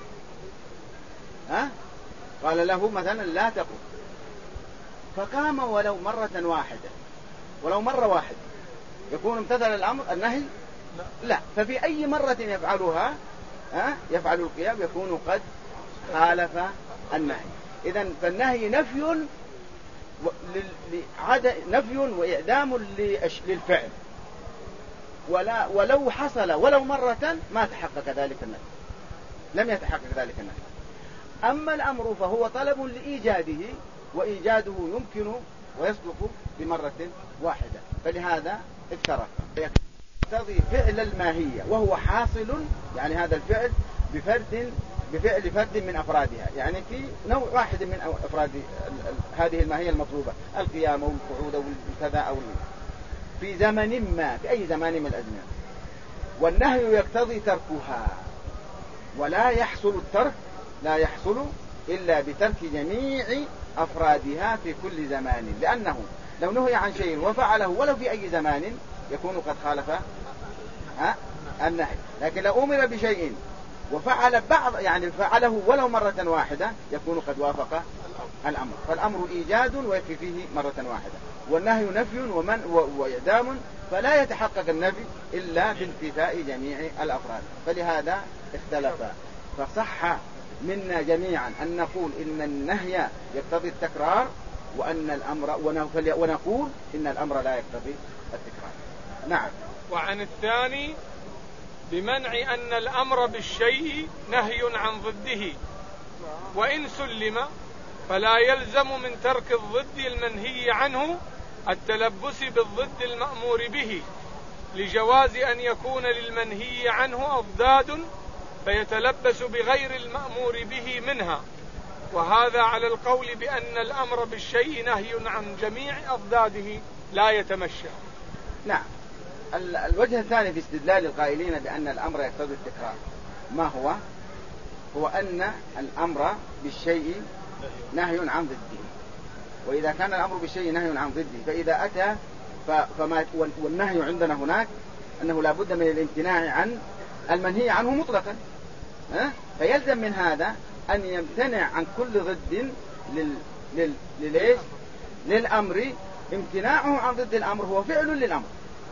قال له مثلا لا تقم فقام ولو مرة واحدة، ولو مرة واحدة، يكون امتثل الأمر النهي؟ لا. ففي أي مرة يفعلها يفعل القيام يكون قد خالف النهي. إذن فالنهي نفي وإعدام للفعل، ولو حصل ولو مرة ما تحقق ذلك النهي، لم يتحقق ذلك النهي. أما الأمر فهو طلب لإيجاده، وإيجاده يمكن ويصدق بمرة واحدة، فلهذا افترق. يقتضي فعل الماهية وهو حاصل، يعني هذا الفعل بفعل فرد من أفرادها، يعني في نوع واحد من أفراد هذه الماهية المطلوبة، القيام والقعود والكذا أو في زمن ما، في أي زمان من الأزمان. والنهي يقتضي تركها، ولا يحصل الترك، لا يحصل إلا بترك جميع أفرادها في كل زمان، لأنه لو نهي عن شيء وفعله ولو في أي زمان يكون قد خالف النهي. لكن لو أمر بشيء وفعل يعني فعله ولو مرة واحدة يكون قد وافق الأمر. فالأمر إيجاد ويكفي فيه مرة واحدة، والنهي نفي وإعدام، فلا يتحقق النفي إلا بانتفاء جميع الأفراد. فلهذا اختلفا، فصح منا جميعا أن نقول إن النهي يقتضي التكرار، وأن الأمر ونقول إن الأمر لا يقتضي التكرار. نعم. وعن الثاني بمنع أن الأمر بالشيء نهي عن ضده، وإن سلم فلا يلزم من ترك الضد المنهي عنه التلبس بالضد المأمور به، لجواز أن يكون للمنهي عنه أضداد فيتلبس بغير المأمور به منها، وهذا على القول بأن الأمر بالشيء نهي عن جميع أضداده لا يتمشى. نعم. الوجه الثاني في استدلال القائلين بأن الأمر يقتضي التكرار ما هو أن الأمر بالشيء نهي عن ضده، وإذا كان الأمر بالشيء نهي عن ضده فإذا أتى والنهي عندنا هناك أنه لا بد من الامتناع عن المنهي عنه مطلقا، فيلزم من هذا أن يمتنع عن كل ضد للأمر. امتناعه عن ضد الأمر هو فعل للأمر،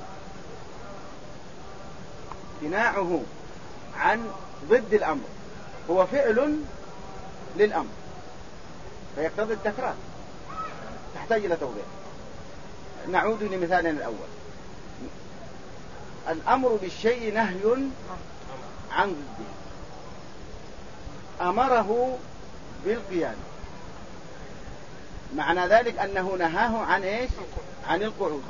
امتناعه عن ضد الأمر هو فعل للأمر، فيقتضي التكرار، تحتاج إلى توضيح. نعود لمثالنا الأول. الأمر بالشيء نهي عن ضده، أمره بالقيام، معنى ذلك أنه نهاه عن إيش؟ عن القعود،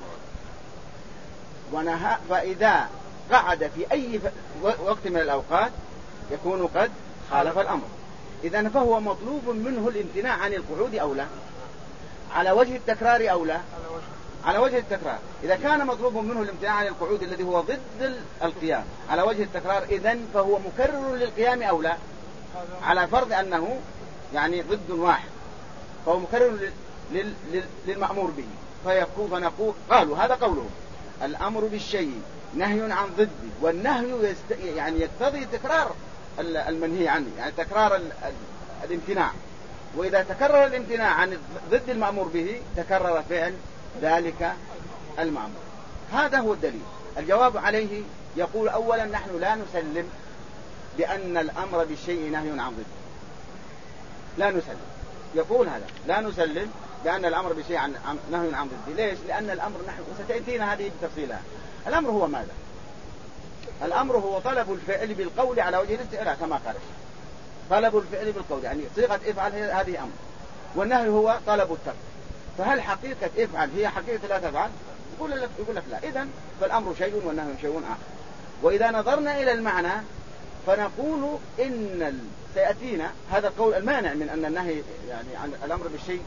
فإذا قعد في أي وقت من الأوقات يكون قد خالف الأمر. إذن فهو مطلوب منه الامتناع عن القعود أو لا؟ على وجه التكرار أو لا؟ على وجه التكرار. إذا كان مطلوب منه الامتناع عن القعود الذي هو ضد القيام على وجه التكرار، إذن فهو مكرر للقيام أو لا؟ على فرض أنه يعني ضد واحد، فهو مكرر للمأمور به، فنقول قالوا هذا قوله الأمر بالشيء نهي عن ضده، والنهي يعني يقتضي تكرار المنهي عنه، يعني تكرار الامتناع، وإذا تكرر الامتناع عن ضد المأمور به تكرر فعل ذلك المأمور. هذا هو الدليل. الجواب عليه يقول أولا نحن لا نسلم بأن الأمر بالشيء نهي عن ضده، لا نسلم، يقول هذا لا نسلم بأن الأمر بشيء نهي عن ضده. ليش؟ لأن الأمر نحن وستأتينا هذه بتفصيلها. الأمر هو ماذا؟ الأمر هو طلب الفعل بالقول على وجه الاستعلاء كما قال الشيخ. طلب الفعل بالقول يعني صيغة افعل هذه أمر، والنهي هو طلب الترك. فهل حقيقة افعل هي حقيقة لا تفعل؟ يقول لك لا. إذن فالأمر شيء والنهي شيء آخر. وإذا نظرنا إلى المعنى فنقول إن سيأتينا هذا القول المانع من أن النهي يعني عن الأمر بالشيء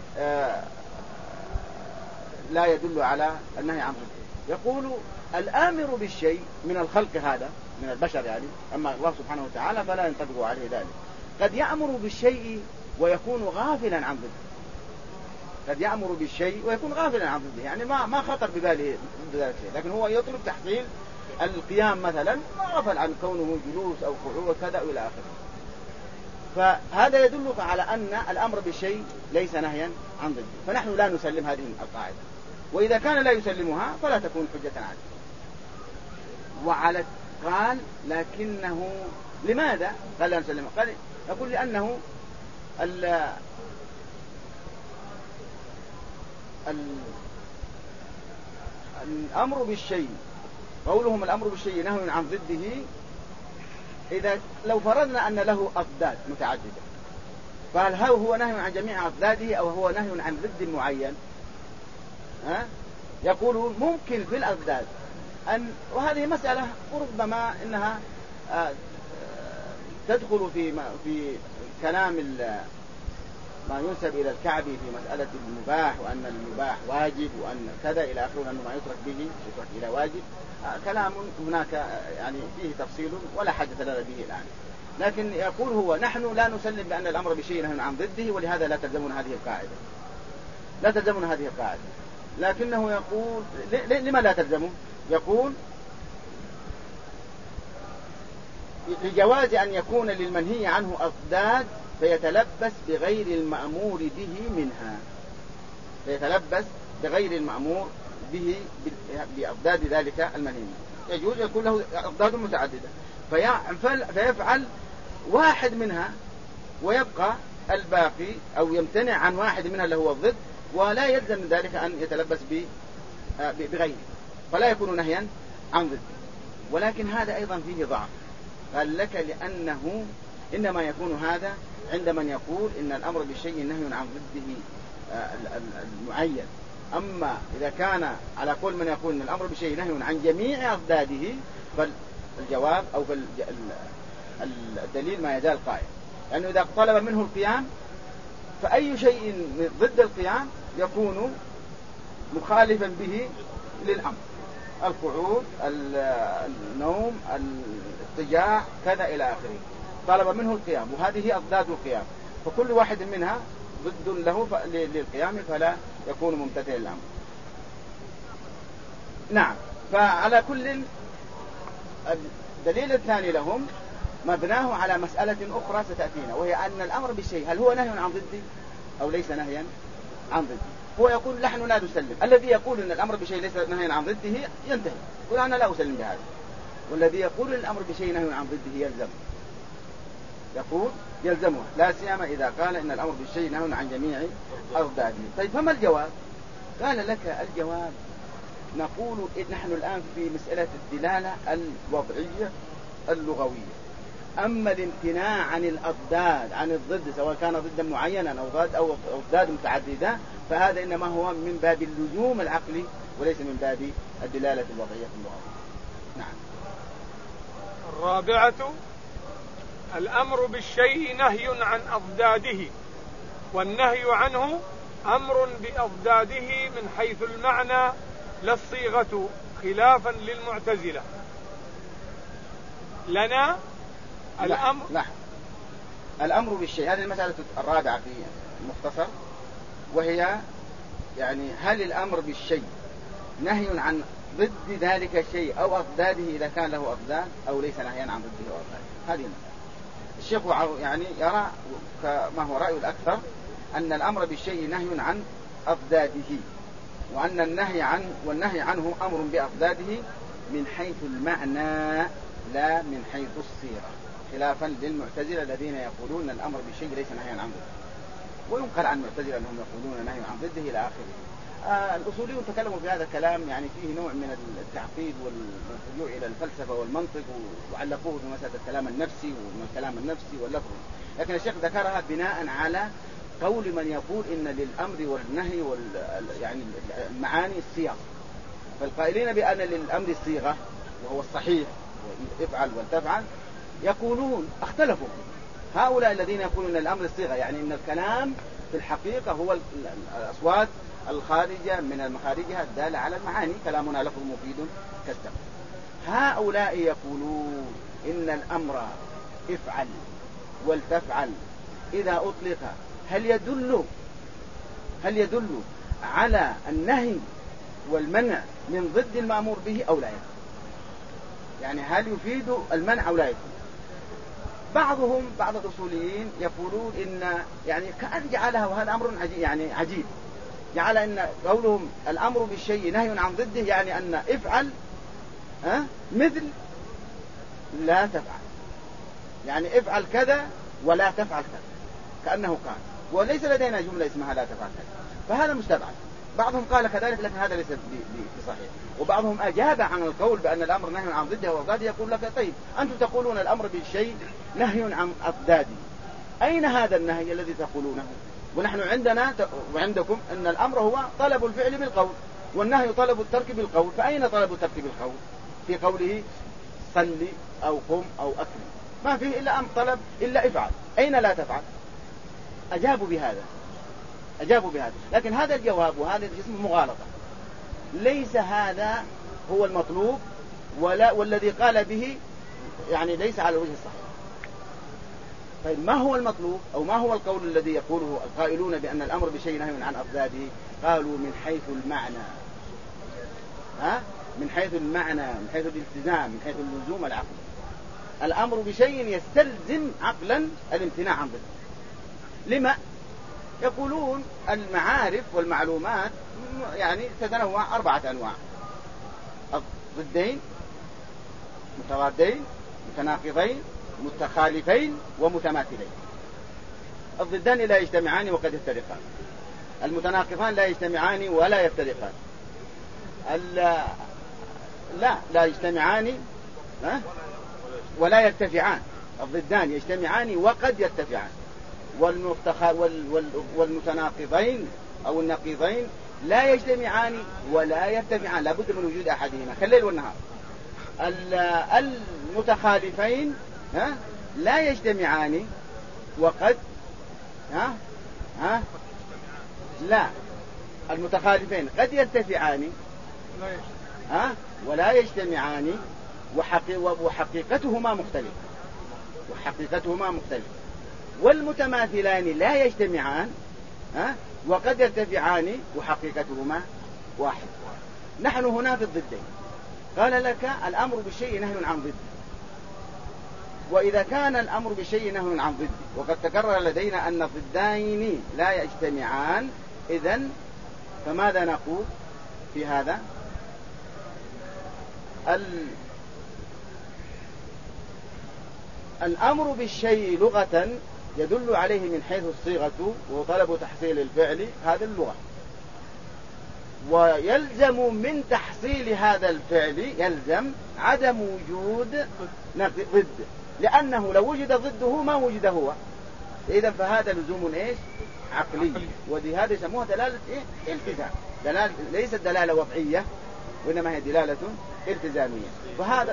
لا يدل على النهي عن ضده. يقول الآمر بالشيء من الخلق هذا من البشر يعني، أما الله سبحانه وتعالى فلا ينطبق عليه ذلك. قد يأمر بالشيء ويكون غافلا عن ضده. قد يأمر بالشيء ويكون غافلا عن ضده، يعني ما خطر بباله ذلك الشيء، لكن هو يطلب تحصيل القيام مثلا، ما غفل عن كونه جلوس أو قعود كذا إلى آخره. فهذا يدلك على أن الأمر بالشيء ليس نهيا عن ضده. فنحن لا نسلم هذه القاعدة، وإذا كان لا يسلمها فلا تكون حجة عليه. وعلى قال لكنه لماذا قال لا نسلمها؟ قال يقول لأنه الأمر بالشيء، قولهم الأمر بالشيء نهي عن ضده، إذا لو فرضنا أن له أضداد متعددة، فهل هو نهي عن جميع أضداده أو هو نهي عن ضد معين؟ يقولون ممكن في الأضداد أن، وهذه مسألة ربما إنها تدخل في كلام ما ينسب إلى الكعبي في مسألة المباح، وأن المباح واجب وأن كذا إلى آخره، وأنه ما يترك به يترك إلى واجب. كلام هناك يعني فيه تفصيل ولا حاجة لنا به الآن. لكن يقول هو نحن لا نسلم بأن الأمر بشيء نهي عن ضده، ولهذا لا تلزمنا هذه القاعدة. لا تلزمنا هذه القاعدة. لكنه يقول لما لا تلزمه؟ يقول لجواز أن يكون للمنهي عنه أضداد فيتلبس بغير المأمور به منها. فيتلبس بغير المأمور به بأضداد ذلك المنهي. يجوز يكون له أضداد متعددة فيفعل واحد منها ويبقى الباقي، أو يمتنع عن واحد منها اللي هو الضد، ولا يلزم من ذلك أن يتلبس بغيره، فلا يكون نهيا عن ضد. ولكن هذا أيضا فيه ضعف. قال لك لأنه إنما يكون هذا عند من يقول إن الأمر بالشيء نهي عن ضده المعين. أما إذا كان على قول من يقول إن الأمر بالشيء نهي عن جميع أضداده، فالجواب أو الدليل ما يزال قائم. لأنه إذا طلب منه القيام فأي شيء ضد القيام يكون مخالفا به للأمر، القعود، النوم، الاضطجاع كذا إلى آخره، طلب منه القيام، وهذه أضداد القيام، فكل واحد منها ضد له للقيام فلا يكون ممتثلا الأمر. نعم. فعلى كل الدليل الثاني لهم مبناه على مسألة أخرى ستأتينا، وهي أن الأمر بالشيء هل هو نهي عن ضده أو ليس نهيا عن ضده. هو يقول نحن لا نسلم. الذي يقول أن الأمر بشيء ليس نهيا عن ضده ينتهي، يقول أنا لا أسلم بهذا. والذي يقول أن الأمر بشيء نهي عن ضده يلزم، يقول يلزمه، لا سيما إذا قال إن الأمر بالشيء نهي عن جميع أضداده. طيب فما الجواب؟ قال لك الجواب نقول نحن الآن في مسألة الدلالة الوضعية اللغوية. أما الامتناع عن الأضداد عن الضد سواء كان ضدا معينا أو أضداد متعددة، فهذا إنما هو من باب اللزوم العقلي وليس من باب الدلالة الوضعية اللغوية. نعم. الرابعة الأمر بالشيء نهي عن أضداده، والنهي عنه أمر بأضداده من حيث المعنى لا الصيغة، خلافا للمعتزلة. لنا الأمر الأمر بالشيء، هذه المسألة الرابعة في المختصر، وهي يعني هل الأمر بالشيء نهي عن ضد ذلك الشيء أو أضداده إذا كان له أضداد، أو ليس نهيا عن ضده أو أضداده. هذه المسألة. الشيخ يعني يرى كما هو رأي الأكثر أن الأمر بالشيء نهي عن أضداده، وأن والنهي عنه أمر بأضداده من حيث المعنى لا من حيث الصيغة، خلافا للمعتزلة الذين يقولون أن الأمر بالشيء ليس نهيا عن ضده. وينقل عن المعتزلة أنهم يقولون نهي عن ضده إلى آخره. الأصوليون تكلموا في هذا الكلام يعني فيه نوع من التعقيد والرجوع إلى الفلسفة والمنطق، وعلقوه بمسألة الكلام النفسي والكلام النفسي واللفظ، لكن الشيخ ذكرها بناء على قول من يقول إن للأمر والنهي يعني المعاني الصيغ. فالقائلين بأن للأمر الصيغة وهو الصحيح افعل وتفعل يقولون اختلفوا. هؤلاء الذين يقولون ان الامر الصيغه يعني ان الكلام في الحقيقه هو الاصوات الخارجه من المخارجها الداله على المعاني، كلامنا لفظ مفيد كالسمع. هؤلاء يقولون ان الامر افعل ولتفعل اذا اطلق هل يدل على النهي والمنع من ضد المأمور به او لا يدل؟ يعني هل يفيد المنع او لا يفيد؟ بعض الأصوليين يقولون إن يعني كأن جعلها، وهذا أمر عجيب، جعل إن قولهم الأمر بالشيء نهي عن ضده يعني أن افعل مثل لا تفعل، يعني افعل كذا ولا تفعل كذا، كأنه قال وليس لدينا جملة اسمها لا تفعل كذا، فهذا مستبعد. بعضهم قال كذلك لكن هذا ليس بصحيح. وبعضهم أجاب عن القول بأن الأمر نهي عن ضده وأضداده، يقول لك طيب أنتم تقولون الأمر بالشيء نهي عن أضداده، أين هذا النهي الذي تقولونه؟ ونحن عندنا وعندكم أن الأمر هو طلب الفعل بالقول والنهي طلب الترك بالقول، فأين طلب الترك بالقول؟ في قوله صلي أو قم أو أكل، ما فيه إلا أمر طلب إلا افعل، أين لا تفعل؟ أجابوا بهذا، لكن هذا الجواب وهذا اسمه مغالطة، ليس هذا هو المطلوب والذي قال به يعني ليس على الوجه الصحيح. طيب ما هو المطلوب أو ما هو القول الذي يقوله القائلون بأن الأمر بشيء نهي عن أضداده؟ قالوا من حيث المعنى، من حيث المعنى، من حيث الالتزام، من حيث اللزوم العقلي. الأمر بشيء يستلزم عقلا الامتناع عن ضده. لما؟ يقولون المعارف والمعلومات يعني تتنوع 4 أنواع: ضدين، متضادين، متناقضين، متخالفين، ومتماثلين. الضدان لا يجتمعان وقد يفترقان، المتناقضان لا يجتمعان ولا يفترقان، لا يجتمعان ولا يرتفعان. الضدان يجتمعان وقد يرتفعان، والمتناقضين أو النقيضين لا يجتمعان ولا يرتفعان، لا بد من وجود أحدهما كالليل والنهار. المتخالفين لا يجتمعان وقد لا، المتخالفين قد يرتفعان ولا يجتمعان، وحقيقتهما مختلفة. والمتماثلان لا يجتمعان وقد يرتفعان وحقيقتهما واحد. نحن هنا في الضدين. قال لك الأمر بالشيء نهي عن ضده، وإذا كان الأمر بالشيء نهي عن ضده وقد تكرر لدينا أن الضدين لا يجتمعان، إذن فماذا نقول في هذا؟ الأمر بالشيء لغة يدل عليه من حيث الصيغة وطلب تحصيل الفعل، هذا اللغة، ويلزم من تحصيل هذا الفعل يلزم عدم وجود ضد، لأنه لو وجد ضده ما وجد هو. إذا فهذا لزوم عقلي، وهذا يسموها دلالة التزام، ليست دلالة وضعية وإنما هي دلالة التزامية. وهذا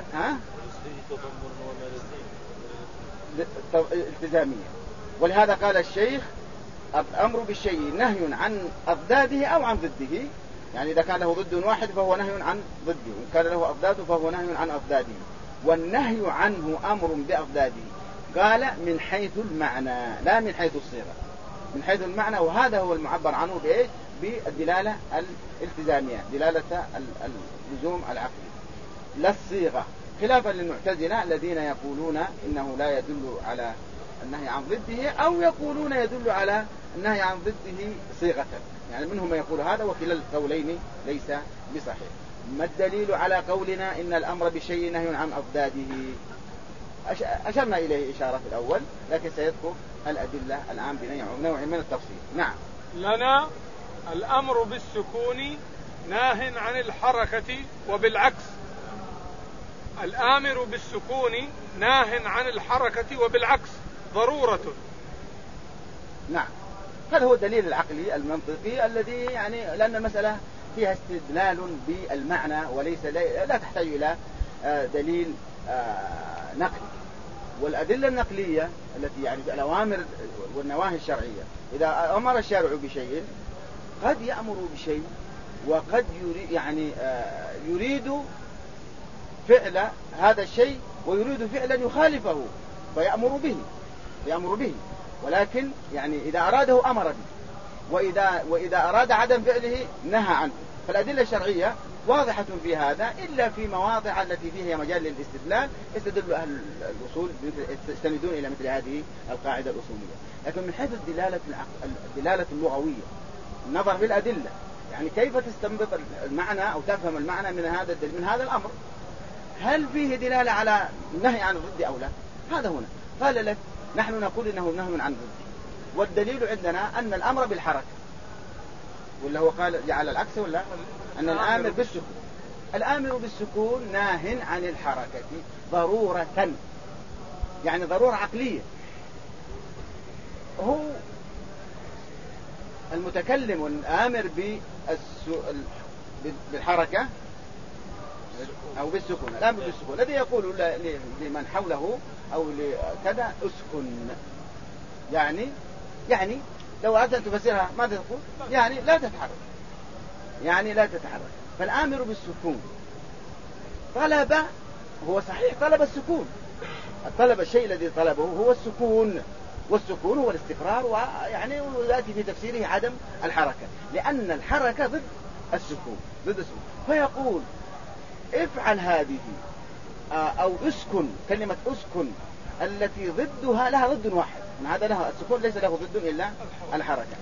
التزامية. ولهذا قال الشيخ الأمر بالشيء نهي عن أضداده أو عن ضده، يعني إذا كان له ضد واحد فهو نهي عن ضده، وإن كان له أضداد فهو نهي عن أضداده. والنهي عنه أمر بأضداده. قال من حيث المعنى لا من حيث الصيغة، من حيث المعنى، وهذا هو المعبر عنه بإيش؟ بالدلالة الالتزامية، دلالة اللزوم العقلي لا الصيغة، خلافا للمعتزلة الذين يقولون إنه لا يدل على النهي عن ضده، أو يقولون يدل على النهي عن ضده صيغة، يعني منهم من يقول هذا، وكلا القولين ليس بصحيح. ما الدليل على قولنا إن الأمر بشيء نهي عن أضداده؟ أشرنا إليه إشارة في الأول، لكن سيذكر الأدلة الآن بنوع من التفصيل. نعم. لنا الأمر بالسكون ناه عن الحركة وبالعكس. الآمر بالسكون ناه عن الحركة وبالعكس ضرورة. نعم، هذا هو الدليل العقلي المنطقي الذي يعني لأن المسألة فيها استدلال بالمعنى وليس لا تحتاج إلى دليل نقلي. والأدلة النقلية التي يعني الأوامر والنواهي الشرعية إذا أمر الشارع بشيء قد يأمر بشيء وقد يريد فعل هذا الشيء ويريد فعلا يخالفه فيأمر به ولكن يعني إذا أراده أمر به وإذا أراد عدم فعله نهى عنه. فالأدلة الشرعية واضحة في هذا إلا في مواضع التي فيها مجال للاستدلال يستدل أهل الأصول يستندون إلى مثل هذه القاعدة الأصولية. لكن من حيث الدلالة اللغوية النظر في الأدلة يعني كيف تستنبط المعنى أو تفهم المعنى من هذا الأمر هل فيه دلالة على النهي عن الضد أو لا. هذا هنا قال لك نحن نقول إنه نهي عن الضد والدليل عندنا أن الأمر بالحركة ولا هو قال على العكس ولا أن الآمر بالسكون. الآمر بالسكون ناه عن الحركة ضرورة يعني ضرورة عقلية. هو المتكلم الآمر بالحركة أو بالسكون الآمر بالسكون الذي يقول لمن حوله أو كذا اسكن يعني لو أردت أن تفسرها ماذا تقول يعني لا تتحرك فالآمر بالسكون طلب هو صحيح طلب السكون طلب الشيء الذي طلبه هو السكون والسكون هو الاستقرار ويعني ويأتي في تفسيره عدم الحركة لأن الحركة ضد السكون فيقول افعل هذه أو اسكن كلمة اسكن التي ضدها لها ضد واحد من هذا لها السكون ليس له ضد إلا الحركة.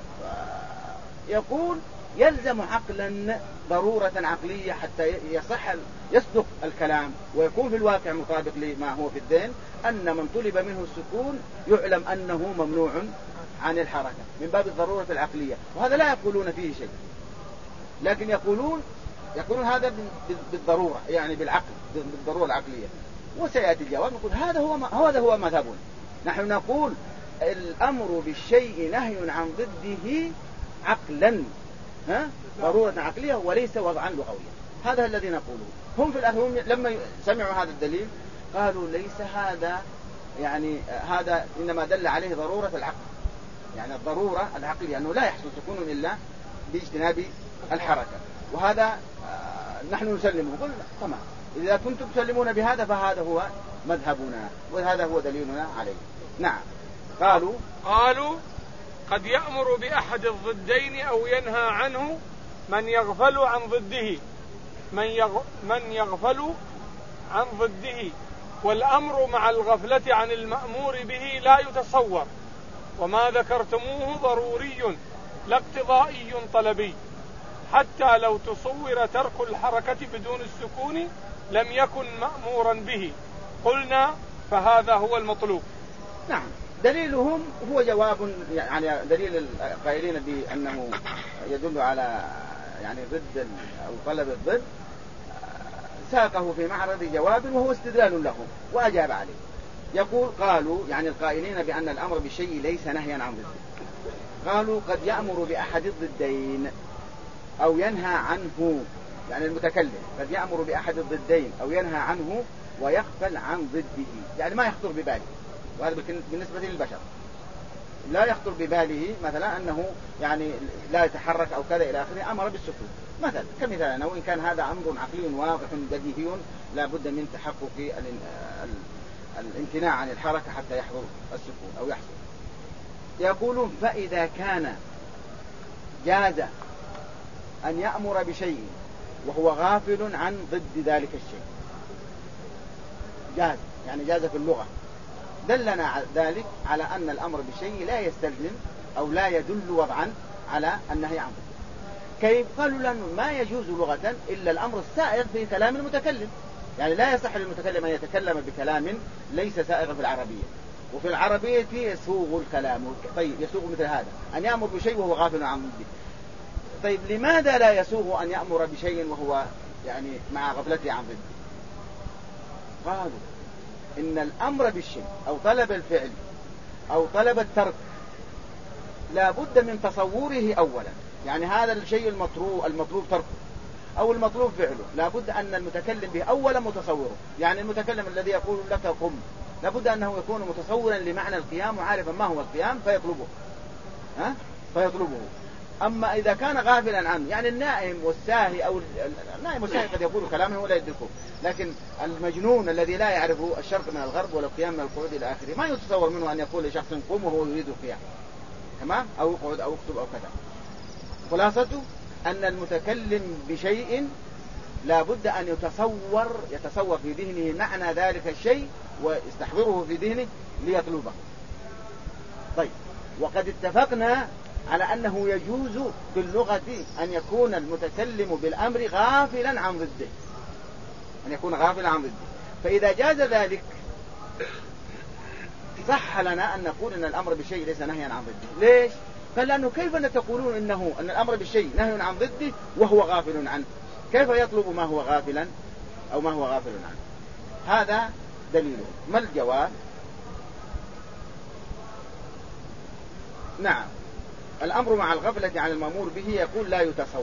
يقول يلزم عقلا ضرورة عقلية حتى يصدق الكلام ويكون في الواقع مطابق لما هو في الذهن أن من طلب منه السكون يعلم أنه ممنوع عن الحركة من باب الضرورة العقلية. وهذا لا يقولون فيه شيء لكن يقولون هذا بالضرورة يعني بالعقل بالضرورة العقلية. وسيأتي الجواب نقول هذا هو مذهبنا. نحن نقول الأمر بالشيء نهي عن ضده عقلا ضرورة عقلية وليس وضعا لغويا. هذا الذي نقوله. هم في الأخير لما سمعوا هذا الدليل قالوا ليس هذا يعني هذا إنما دل عليه ضرورة العقل يعني الضرورة العقلية أنه لا يحصل سكون إلا باجتناب الحركة. وهذا نحن نسلمه نقول تمام إذا كنتم تسلمون بهذا فهذا هو مذهبنا وهذا هو دليلنا عليه. نعم. قالوا قد يأمر بأحد الضدين أو ينهى عنه من يغفل عن ضده والأمر مع الغفلة عن المأمور به لا يتصور وما ذكرتموه ضروري لا اقتضائي طلبي حتى لو تصور ترك الحركة بدون السكون لم يكن مأمورا به قلنا فهذا هو المطلوب. نعم. دليلهم هو جواب يعني دليل القائلين بأنه يدل على يعني ضد أو طلب الضد ساقه في معرض جواب وهو استدلال له وأجاب عليه. قالوا يعني القائلين بأن الأمر بالشيء ليس نهيا عن ضده قالوا قد يأمر بأحد الضدين أو ينهى عنه يعني المتكلم قد يأمر بأحد الضدين أو ينهى عنه ويغفل عن ضده يعني ما يخطر بباله. وهذا بالنسبة للبشر لا يخطر بباله مثلا أنه يعني لا يتحرك أو كذا إلى آخره أمر بالسكون مثلا كمثال وإن كان هذا أمر عقلي واضح بديهي لا بد من تحقق الامتناع عن الحركة حتى يحضر السكون أو يحصل. يقولون فإذا كان جاز أن يأمر بشيء وهو غافل عن ضد ذلك الشيء جاز يعني جاز في اللغة دلنا ذلك على أن الأمر بشيء لا يستلزم أو لا يدل وضعا على النهي عنه. كيف؟ قالوا لأنه ما يجوز لغة إلا الأمر السائغ في كلام المتكلم يعني لا يصح للمتكلم أن يتكلم بكلام ليس سائغا في العربية وفي العربية يسوغ الكلام. طيب يسوغ مثل هذا أن يأمر بشيء وهو غافل عن ضده. طيب لماذا لا يسوغ أن يأمر بشيء وهو يعني مع غفلته عن ضده؟ قالوا إن الأمر بالشيء أو طلب الفعل أو طلب الترك لا بد من تصوره أولا. يعني هذا الشيء المطلوب تركه أو المطلوب فعله لا بد أن المتكلم به أولا متصوره. يعني المتكلم الذي يقول لك قم لا بد أنه يكون متصورا لمعنى القيام وعارفا ما هو القيام فيطلبه. أما إذا كان غافلا عنه يعني النائم والساهي أو النائم والساهي قد يقول كلامه ولا يدركه، لكن المجنون الذي لا يعرف الشرق من الغرب ولا القيام من القعود إلى آخره ما يتصور منه أن يقول لشخص قم وهو يريد القيام، تمام؟ أو يقعد أو يكتب أو كذا. خلاصته أن المتكلم بشيء لا بد أن يتصور في ذهنه معنى ذلك الشيء ويستحضره في ذهنه ليطلبه. طيب وقد اتفقنا على أنه يجوز في اللغة أن يكون المتكلم بالأمر غافلا عن ضده، أن يكون غافلا عن ضده. فإذا جاز ذلك صح لنا أن نقول أن الأمر بالشيء ليس نهيا عن ضده. ليش؟ قال لأنه كيف تقولون أن الأمر بالشيء نهي عن ضده وهو غافل عنه؟ كيف يطلب ما هو غافلا أو ما هو غافل عنه؟ هذا دليله. ما الجواب؟ نعم، الأمر مع الغفلة عن المأمور به يقول لا يتصور.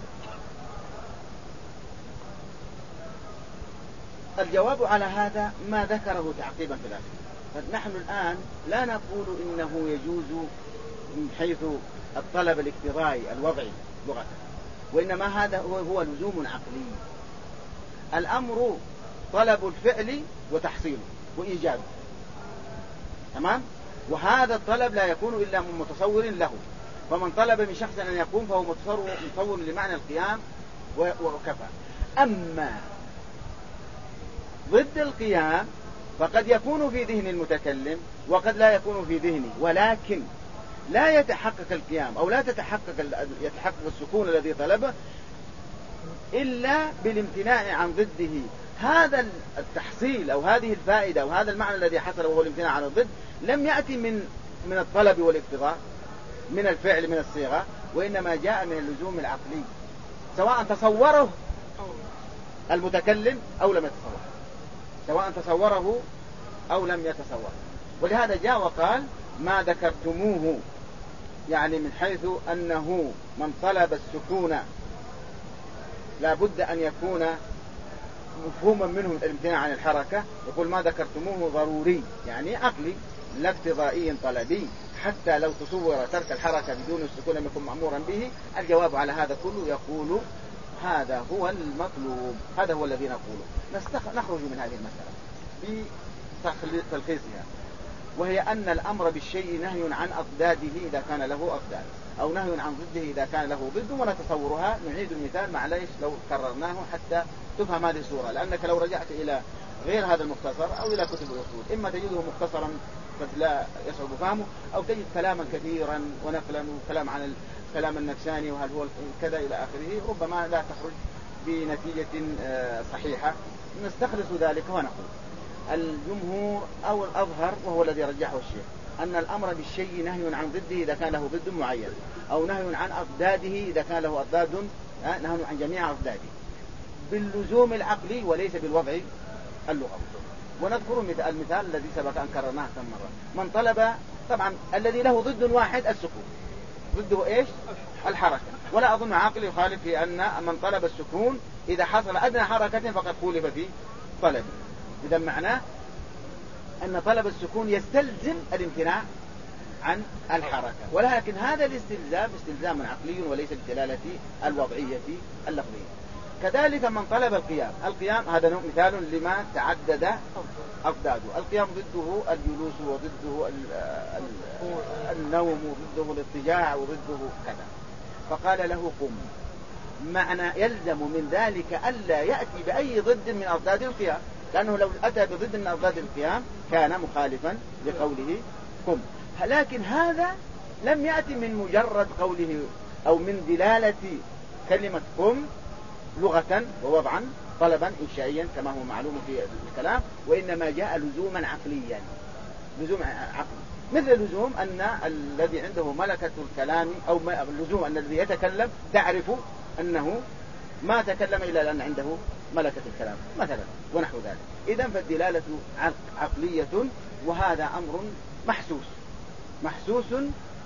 الجواب على هذا ما ذكره تعقيبا في الآخر. فنحن الآن لا نقول إنه يجوز من حيث الطلب الاقتضائي الوضعي لغة، وإنما هذا هو لزوم عقلي. الأمر طلب الفعل وتحصيله وإيجابه، تمام؟ وهذا الطلب لا يكون إلا من متصور له. فمن طلب من شخص أن يقوم فهو متصور لمعنى القيام وكفى. أما ضد القيام فقد يكون في ذهن المتكلم وقد لا يكون في ذهنه، ولكن لا يتحقق القيام أو لا يتحقق السكون الذي طلبه إلا بالامتناع عن ضده. هذا التحصيل أو هذه الفائدة أو هذا المعنى الذي حصل وهو الامتناع عن الضد لم يأتي من الطلب والاقتضاء من الفعل من الصيغة، وإنما جاء من اللزوم العقلي سواء تصوره المتكلم أو لم يتصوره، سواء تصوره أو لم يتصوره. ولهذا جاء وقال ما ذكرتموه، يعني من حيث أنه من طلب السكون لا بد أن يكون مفهوما منه الامتناع عن الحركة. يقول ما ذكرتموه ضروري يعني عقلي لا اقتضائي طلبي، حتى لو تصور ترك الحركة بدون السكون لم يكن مأمورا به. الجواب على هذا كله يقول هذا هو المطلوب، هذا هو الذي نقوله. نخرج من هذه المسألة بتلخيصها، وهي أن الأمر بالشيء نهي عن أضداده إذا كان له أضداد، أو نهي عن ضده إذا كان له ضد. ونتصورها نعيد المثال معليش لو كررناه حتى تفهم هذه الصورة، لأنك لو رجعت إلى غير هذا المختصر أو إلى كتب الأصول إما تجده مختصرا قد لا يصعب فهمه، أو تجد كلاما كثيرا ونقلا وكلام عن الكلام النفساني وهل هو كذا إلى آخره، ربما لا تخرج بنتيجة صحيحة. نستخلص ذلك ونقول الجمهور أو الأظهر وهو الذي رجحه الشيخ أن الأمر بالشيء نهي عن ضده إذا كان له ضد معين، أو نهي عن أضداده إذا كان له أضداد، نهي عن جميع أضداده باللزوم العقلي وليس بالوضع اللغوي. ونذكر المثال الذي سبق أن كررناه كم مرة. من طلب طبعا الذي له ضد واحد السكون، ضده إيش؟ الحركة. ولا أظن عاقل يخالف في أن من طلب السكون إذا حصل أدنى حركة فقد خولف في طلبه. إذا معناه أن طلب السكون يستلزم الامتناع عن الحركة، ولكن هذا الاستلزام استلزام عقلي وليس بالدلالة الوضعية اللفظية. كذلك من طلب القيام هذا مثال لما تعدد أضداده. القيام ضده الجلوس وضده النوم وضده الاضطجاع وضده كذا، فقال له قم. معنى يلزم من ذلك ألا يأتي بأي ضد من أضداد القيام، لأنه لو أتى بضد من أضداد القيام كان مخالفا لقوله قم. لكن هذا لم يأتي من مجرد قوله أو من دلالة كلمة قم لغة ووضعا طلبا إنشائيا كما هو معلوم في الكلام، وإنما جاء لزوما عقليا. لزوم عقلي، مثل لزوم أن الذي عنده ملكة الكلام أو لزوم أن الذي يتكلم تعرف أنه ما تكلم إلا لأن عنده ملكة الكلام مثلا ونحو ذلك. إذن فالدلالة عقلية، وهذا أمر محسوس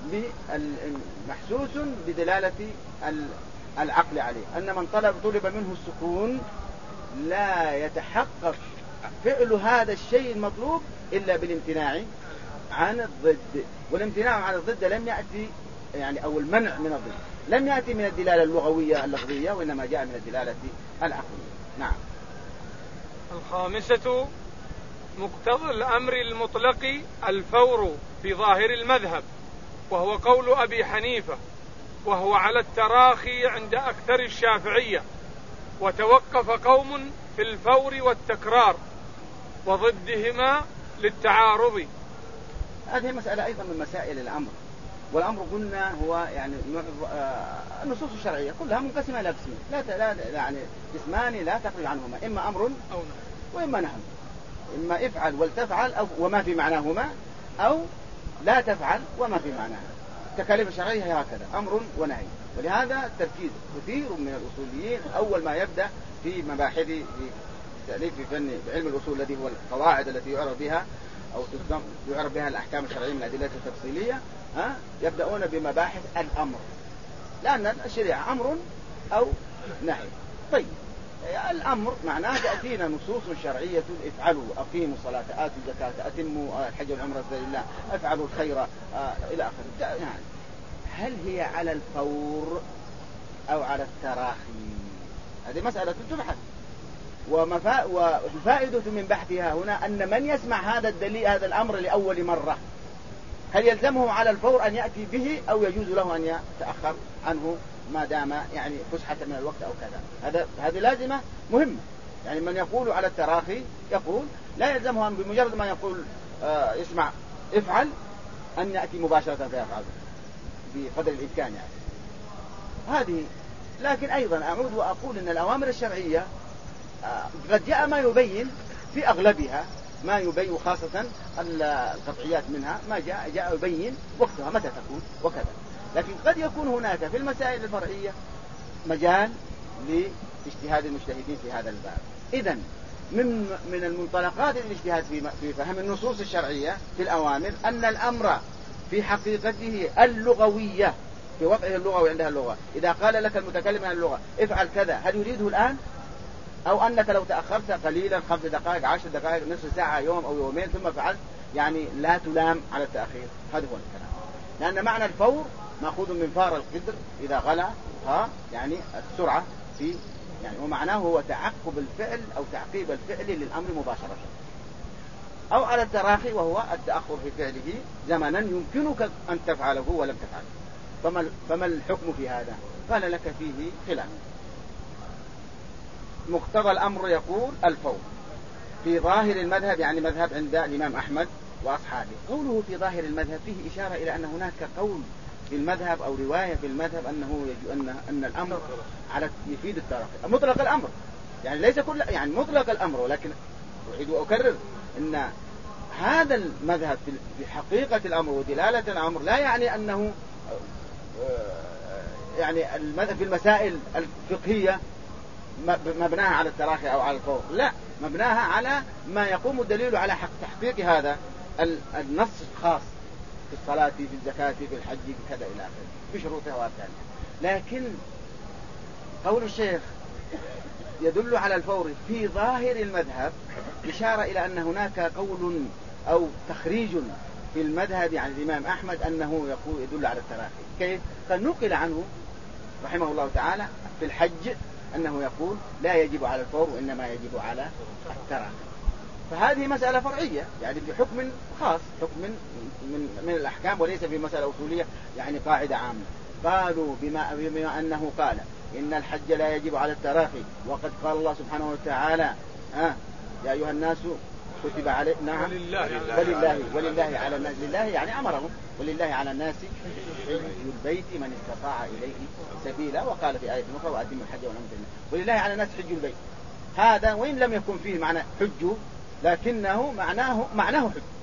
بدلالة العقل عليه، أن من طلب منه السكون لا يتحقق فعل هذا الشيء المطلوب إلا بالامتناع عن الضد، والامتناع عن الضد لم يأتي يعني أو المنع من الضد لم يأتي من الدلالة اللغوية اللفظية، وإنما جاء من الدلالة العقلية. نعم. الخامسة مقتضى الأمر المطلق الفور في ظاهر المذهب، وهو قول أبي حنيفة، وهو على التراخي عند أكثر الشافعية، وتوقف قوم في الفور والتكرار وضدهما للتعارض. هذه مسألة أيضا من مسائل الأمر، والأمر قلنا هو يعني النصوص الشرعية كلها منقسمة إلى قسمين، لا يعني قسمان لا تخرج عنهما، إما أمر وإما نهي، إما افعل ولتفعل وما في معناهما، أو لا تفعل وما في معناها. التكاليف الشرعية هكذا أمر ونهي، ولهذا التركيز كثير من الأصوليين أول ما يبدأ في مباحث في تأليف في فن علم الأصول الذي هو القواعد التي يعرف بها أو يعرف بها الأحكام الشرعية من الأدلة التفصيلية، يبدأون بمباحث الأمر، لأن الشريعة أمر أو نهي. طيب الأمر معناه تأتينا نصوص شرعية افعلوا أقيموا الصلاة آتوا الزكاة أتموا الحج والعمرة لله افعلوا الخير إلى آخره. يعني هل هي على الفور أو على التراخي؟ هذه مسألة تبحث، والفائدة من بحثها هنا أن من يسمع هذا الدليل هذا الأمر لأول مرة هل يلزمه على الفور أن يأتي به أو يجوز له أن يتأخر عنه ما دام يعني فسحة من الوقت أو كذا؟ هذه لازمة مهمة. يعني من يقول على التراخي يقول لا يلزمه أن بمجرد ما يقول يسمع افعل أن يأتي مباشرة فيفعل بقدر الإمكان يعني. هذه لكن أيضا أعود وأقول أن الأوامر الشرعية قد جاء ما يبين في أغلبها ما يبين، خاصة القطعيات منها ما جاء يبين وقتها متى تكون وكذا، لكن قد يكون هناك في المسائل الفرعية مجال لاجتهاد المجتهدين في هذا الباب. إذن من المنطلقات الاجتهاد في فهم النصوص الشرعية في الأوامر أن الأمر في حقيقته اللغوية في وضعه اللغوي عندها اللغة. إذا قال لك المتكلم عن اللغة افعل كذا هل يريده الآن؟ أو أنك لو تأخرت قليلا 5 دقائق 10 دقائق نصف ساعة يوم أو يومين ثم فعلت يعني لا تلام على التأخير. هذا هو الكلام، لأن معنى الفور مأخوذ من فار القدر إذا غلا يعني السرعة في يعني، ومعناه هو تعقب الفعل أو تعقيب الفعل للأمر مباشرة، أو على التراخي وهو التأخر في فعله زمنا يمكنك أن تفعله ولم تفعله. فما الحكم في هذا؟ قال لك فيه خلاف. مقتضى الأمر يقول الفور في ظاهر المذهب، يعني مذهب عند الإمام أحمد وأصحابه. قوله في ظاهر المذهب فيه إشارة إلى أن هناك قول في المذهب أو رواية في المذهب أنه أن الأمر على يفيد التراخي مطلق الأمر، يعني ليس كل يعني مطلق الأمر، ولكن أعيد وأكرر أن هذا المذهب في حقيقة الأمر ودلالة الأمر لا يعني أنه يعني المذهب في المسائل الفقهية مبناها على التراخي أو على الفور، لا، مبناها على ما يقوم الدليل على تحقيق هذا النص الخاص في الصلاة في الزكاة في الحج في كذا إلى آخره بشروطها وأركانها. لكن قول الشيخ يدل على الفور في ظاهر المذهب إشارة إلى أن هناك قول أو تخريج في المذهب عن الإمام أحمد أنه يدل على التراخي. كيف؟ قد نقل عنه رحمه الله تعالى في الحج أنه يقول لا يجب على الفور وإنما يجب على التراخي. فهذه مسألة فرعية يعني بحكم خاص، حكم من الأحكام وليس في مسألة أصولية يعني قاعدة عامة. قالوا بما أنه قال إن الحج لا يجب على التراخي، وقد قال الله سبحانه وتعالى يا أيها الناس كتب عليه نعم ولله على الناس، لله يعني أمرهم ولله على الناس حج البيت من استطاع إليه سبيلا، وقال في آية أخرى وأتموا الحج والعمرة ولله على الناس حج البيت. هذا وإن لم يكن فيه معنى حج لكنه معناه حج،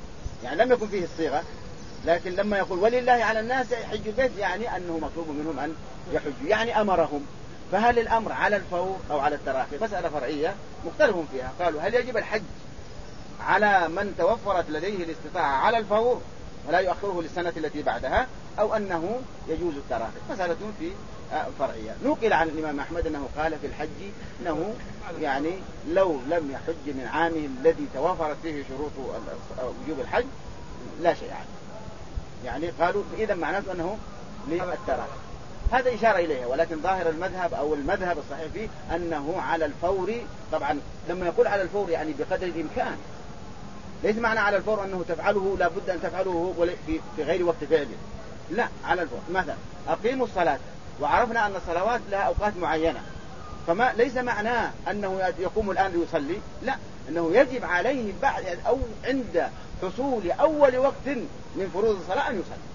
يعني لم يكن فيه الصيغة، لكن لما يقول ولله على الناس حج البيت يعني أنه مطلوب منهم أن يحجوا، يعني أمرهم. فهل الأمر على الفور أو على التراخي؟ مسألة فرعية مختلف فيها. قالوا هل يجب الحج على من توفرت لديه الاستطاعة على الفور ولا يؤخره للسنة التي بعدها، أو أنه يجوز التراخي؟ مسألة في فرعية. نقل عن الإمام أحمد أنه قال في الحج أنه يعني لو لم يحج من عامه الذي توفرت فيه شروط وجوب الحج لا شيء عنه. يعني قالوا إذا معناته أنه للتراخي. هذا إشارة إليها، ولكن ظاهر المذهب أو المذهب الصحيح فيه أنه على الفور. طبعا لما يقول على الفور يعني بقدر الإمكان، ليس معنى على الفور أنه تفعله لا بد أن تفعله في غير وقت فعله، لا، على الفور. مثلا أقيموا الصلاة، وعرفنا أن الصلوات لها أوقات معينة، فما ليس معناه أنه يقوم الآن ليصلي، لا، أنه يجب عليه بعد أو عند حصول أول وقت من فروض الصلاة أن يصلي.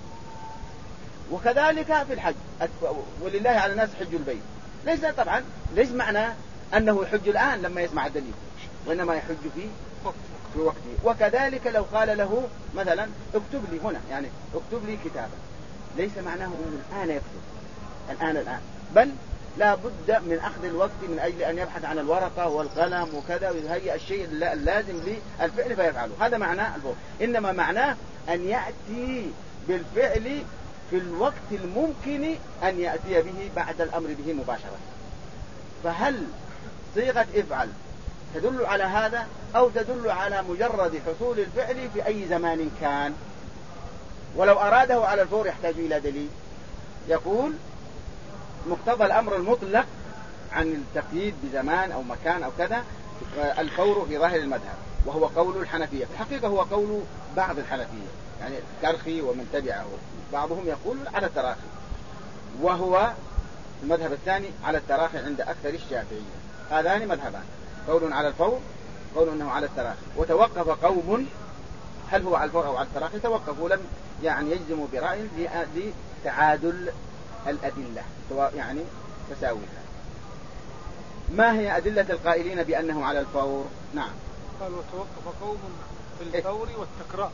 وكذلك في الحج، ولله على الناس حج البيت، ليس معناه أنه يحج الآن لما يسمع الدليل، وإنما يحج في وقته. وكذلك لو قال له مثلا اكتب لي هنا، يعني اكتب لي كتابا، ليس معناه أنه الآن يكتب الآن، بل لا بد من أخذ الوقت من أجل أن يبحث عن الورقة والقلم وكذا، ويهيئ الشيء اللازم للفعل فيفعله. هذا معناه الفور. إنما معناه أن يأتي بالفعل في الوقت الممكن أن يأتي به بعد الأمر به مباشرة. فهل صيغة افعل تدل على هذا، أو تدل على مجرد حصول الفعل في أي زمان كان؟ ولو أراده على الفور يحتاج إلى دليل. يقول مقتضى الأمر المطلق عن التقييد بزمان أو مكان أو كذا الفور في ظاهر المذهب، وهو قول الحنفية. في الحقيقة هو قول بعض الحنفية، يعني كرخي ومن تبعه، بعضهم يقول على التراخي، وهو المذهب الثاني على التراخي عند أكثر الشافعية. هذان مذهبان، قول على الفور، قول أنه على التراخي. وتوقف قوم هل هو على الفور أو على التراخي، توقفوا، لم يعني يجزموا برأي لتعادل الأدلة، يعني تساويها. ما هي أدلة القائلين بأنه على الفور؟ نعم، قال وتوقف قوم في الفور والتكرار.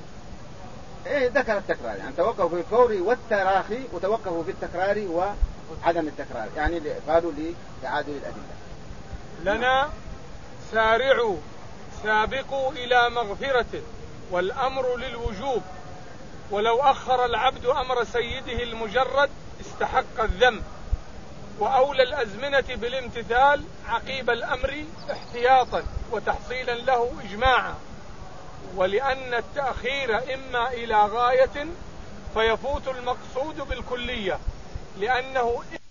ذكر التكرار، يعني توقفوا في الفور والتراخي، وتوقفوا في التكرار وعدم التكرار، يعني قالوا لتعادل الأدلة. لنا سارعوا سابقوا إلى مغفرة والأمر للوجوب، ولو أخر العبد أمر سيده المجرد استحق الذنب، وأولى الأزمنة بالامتثال عقيب الأمر احتياطا وتحصيلا له إجماعا، ولأن التأخير إما إلى غاية فيفوت المقصود بالكلية، لأنه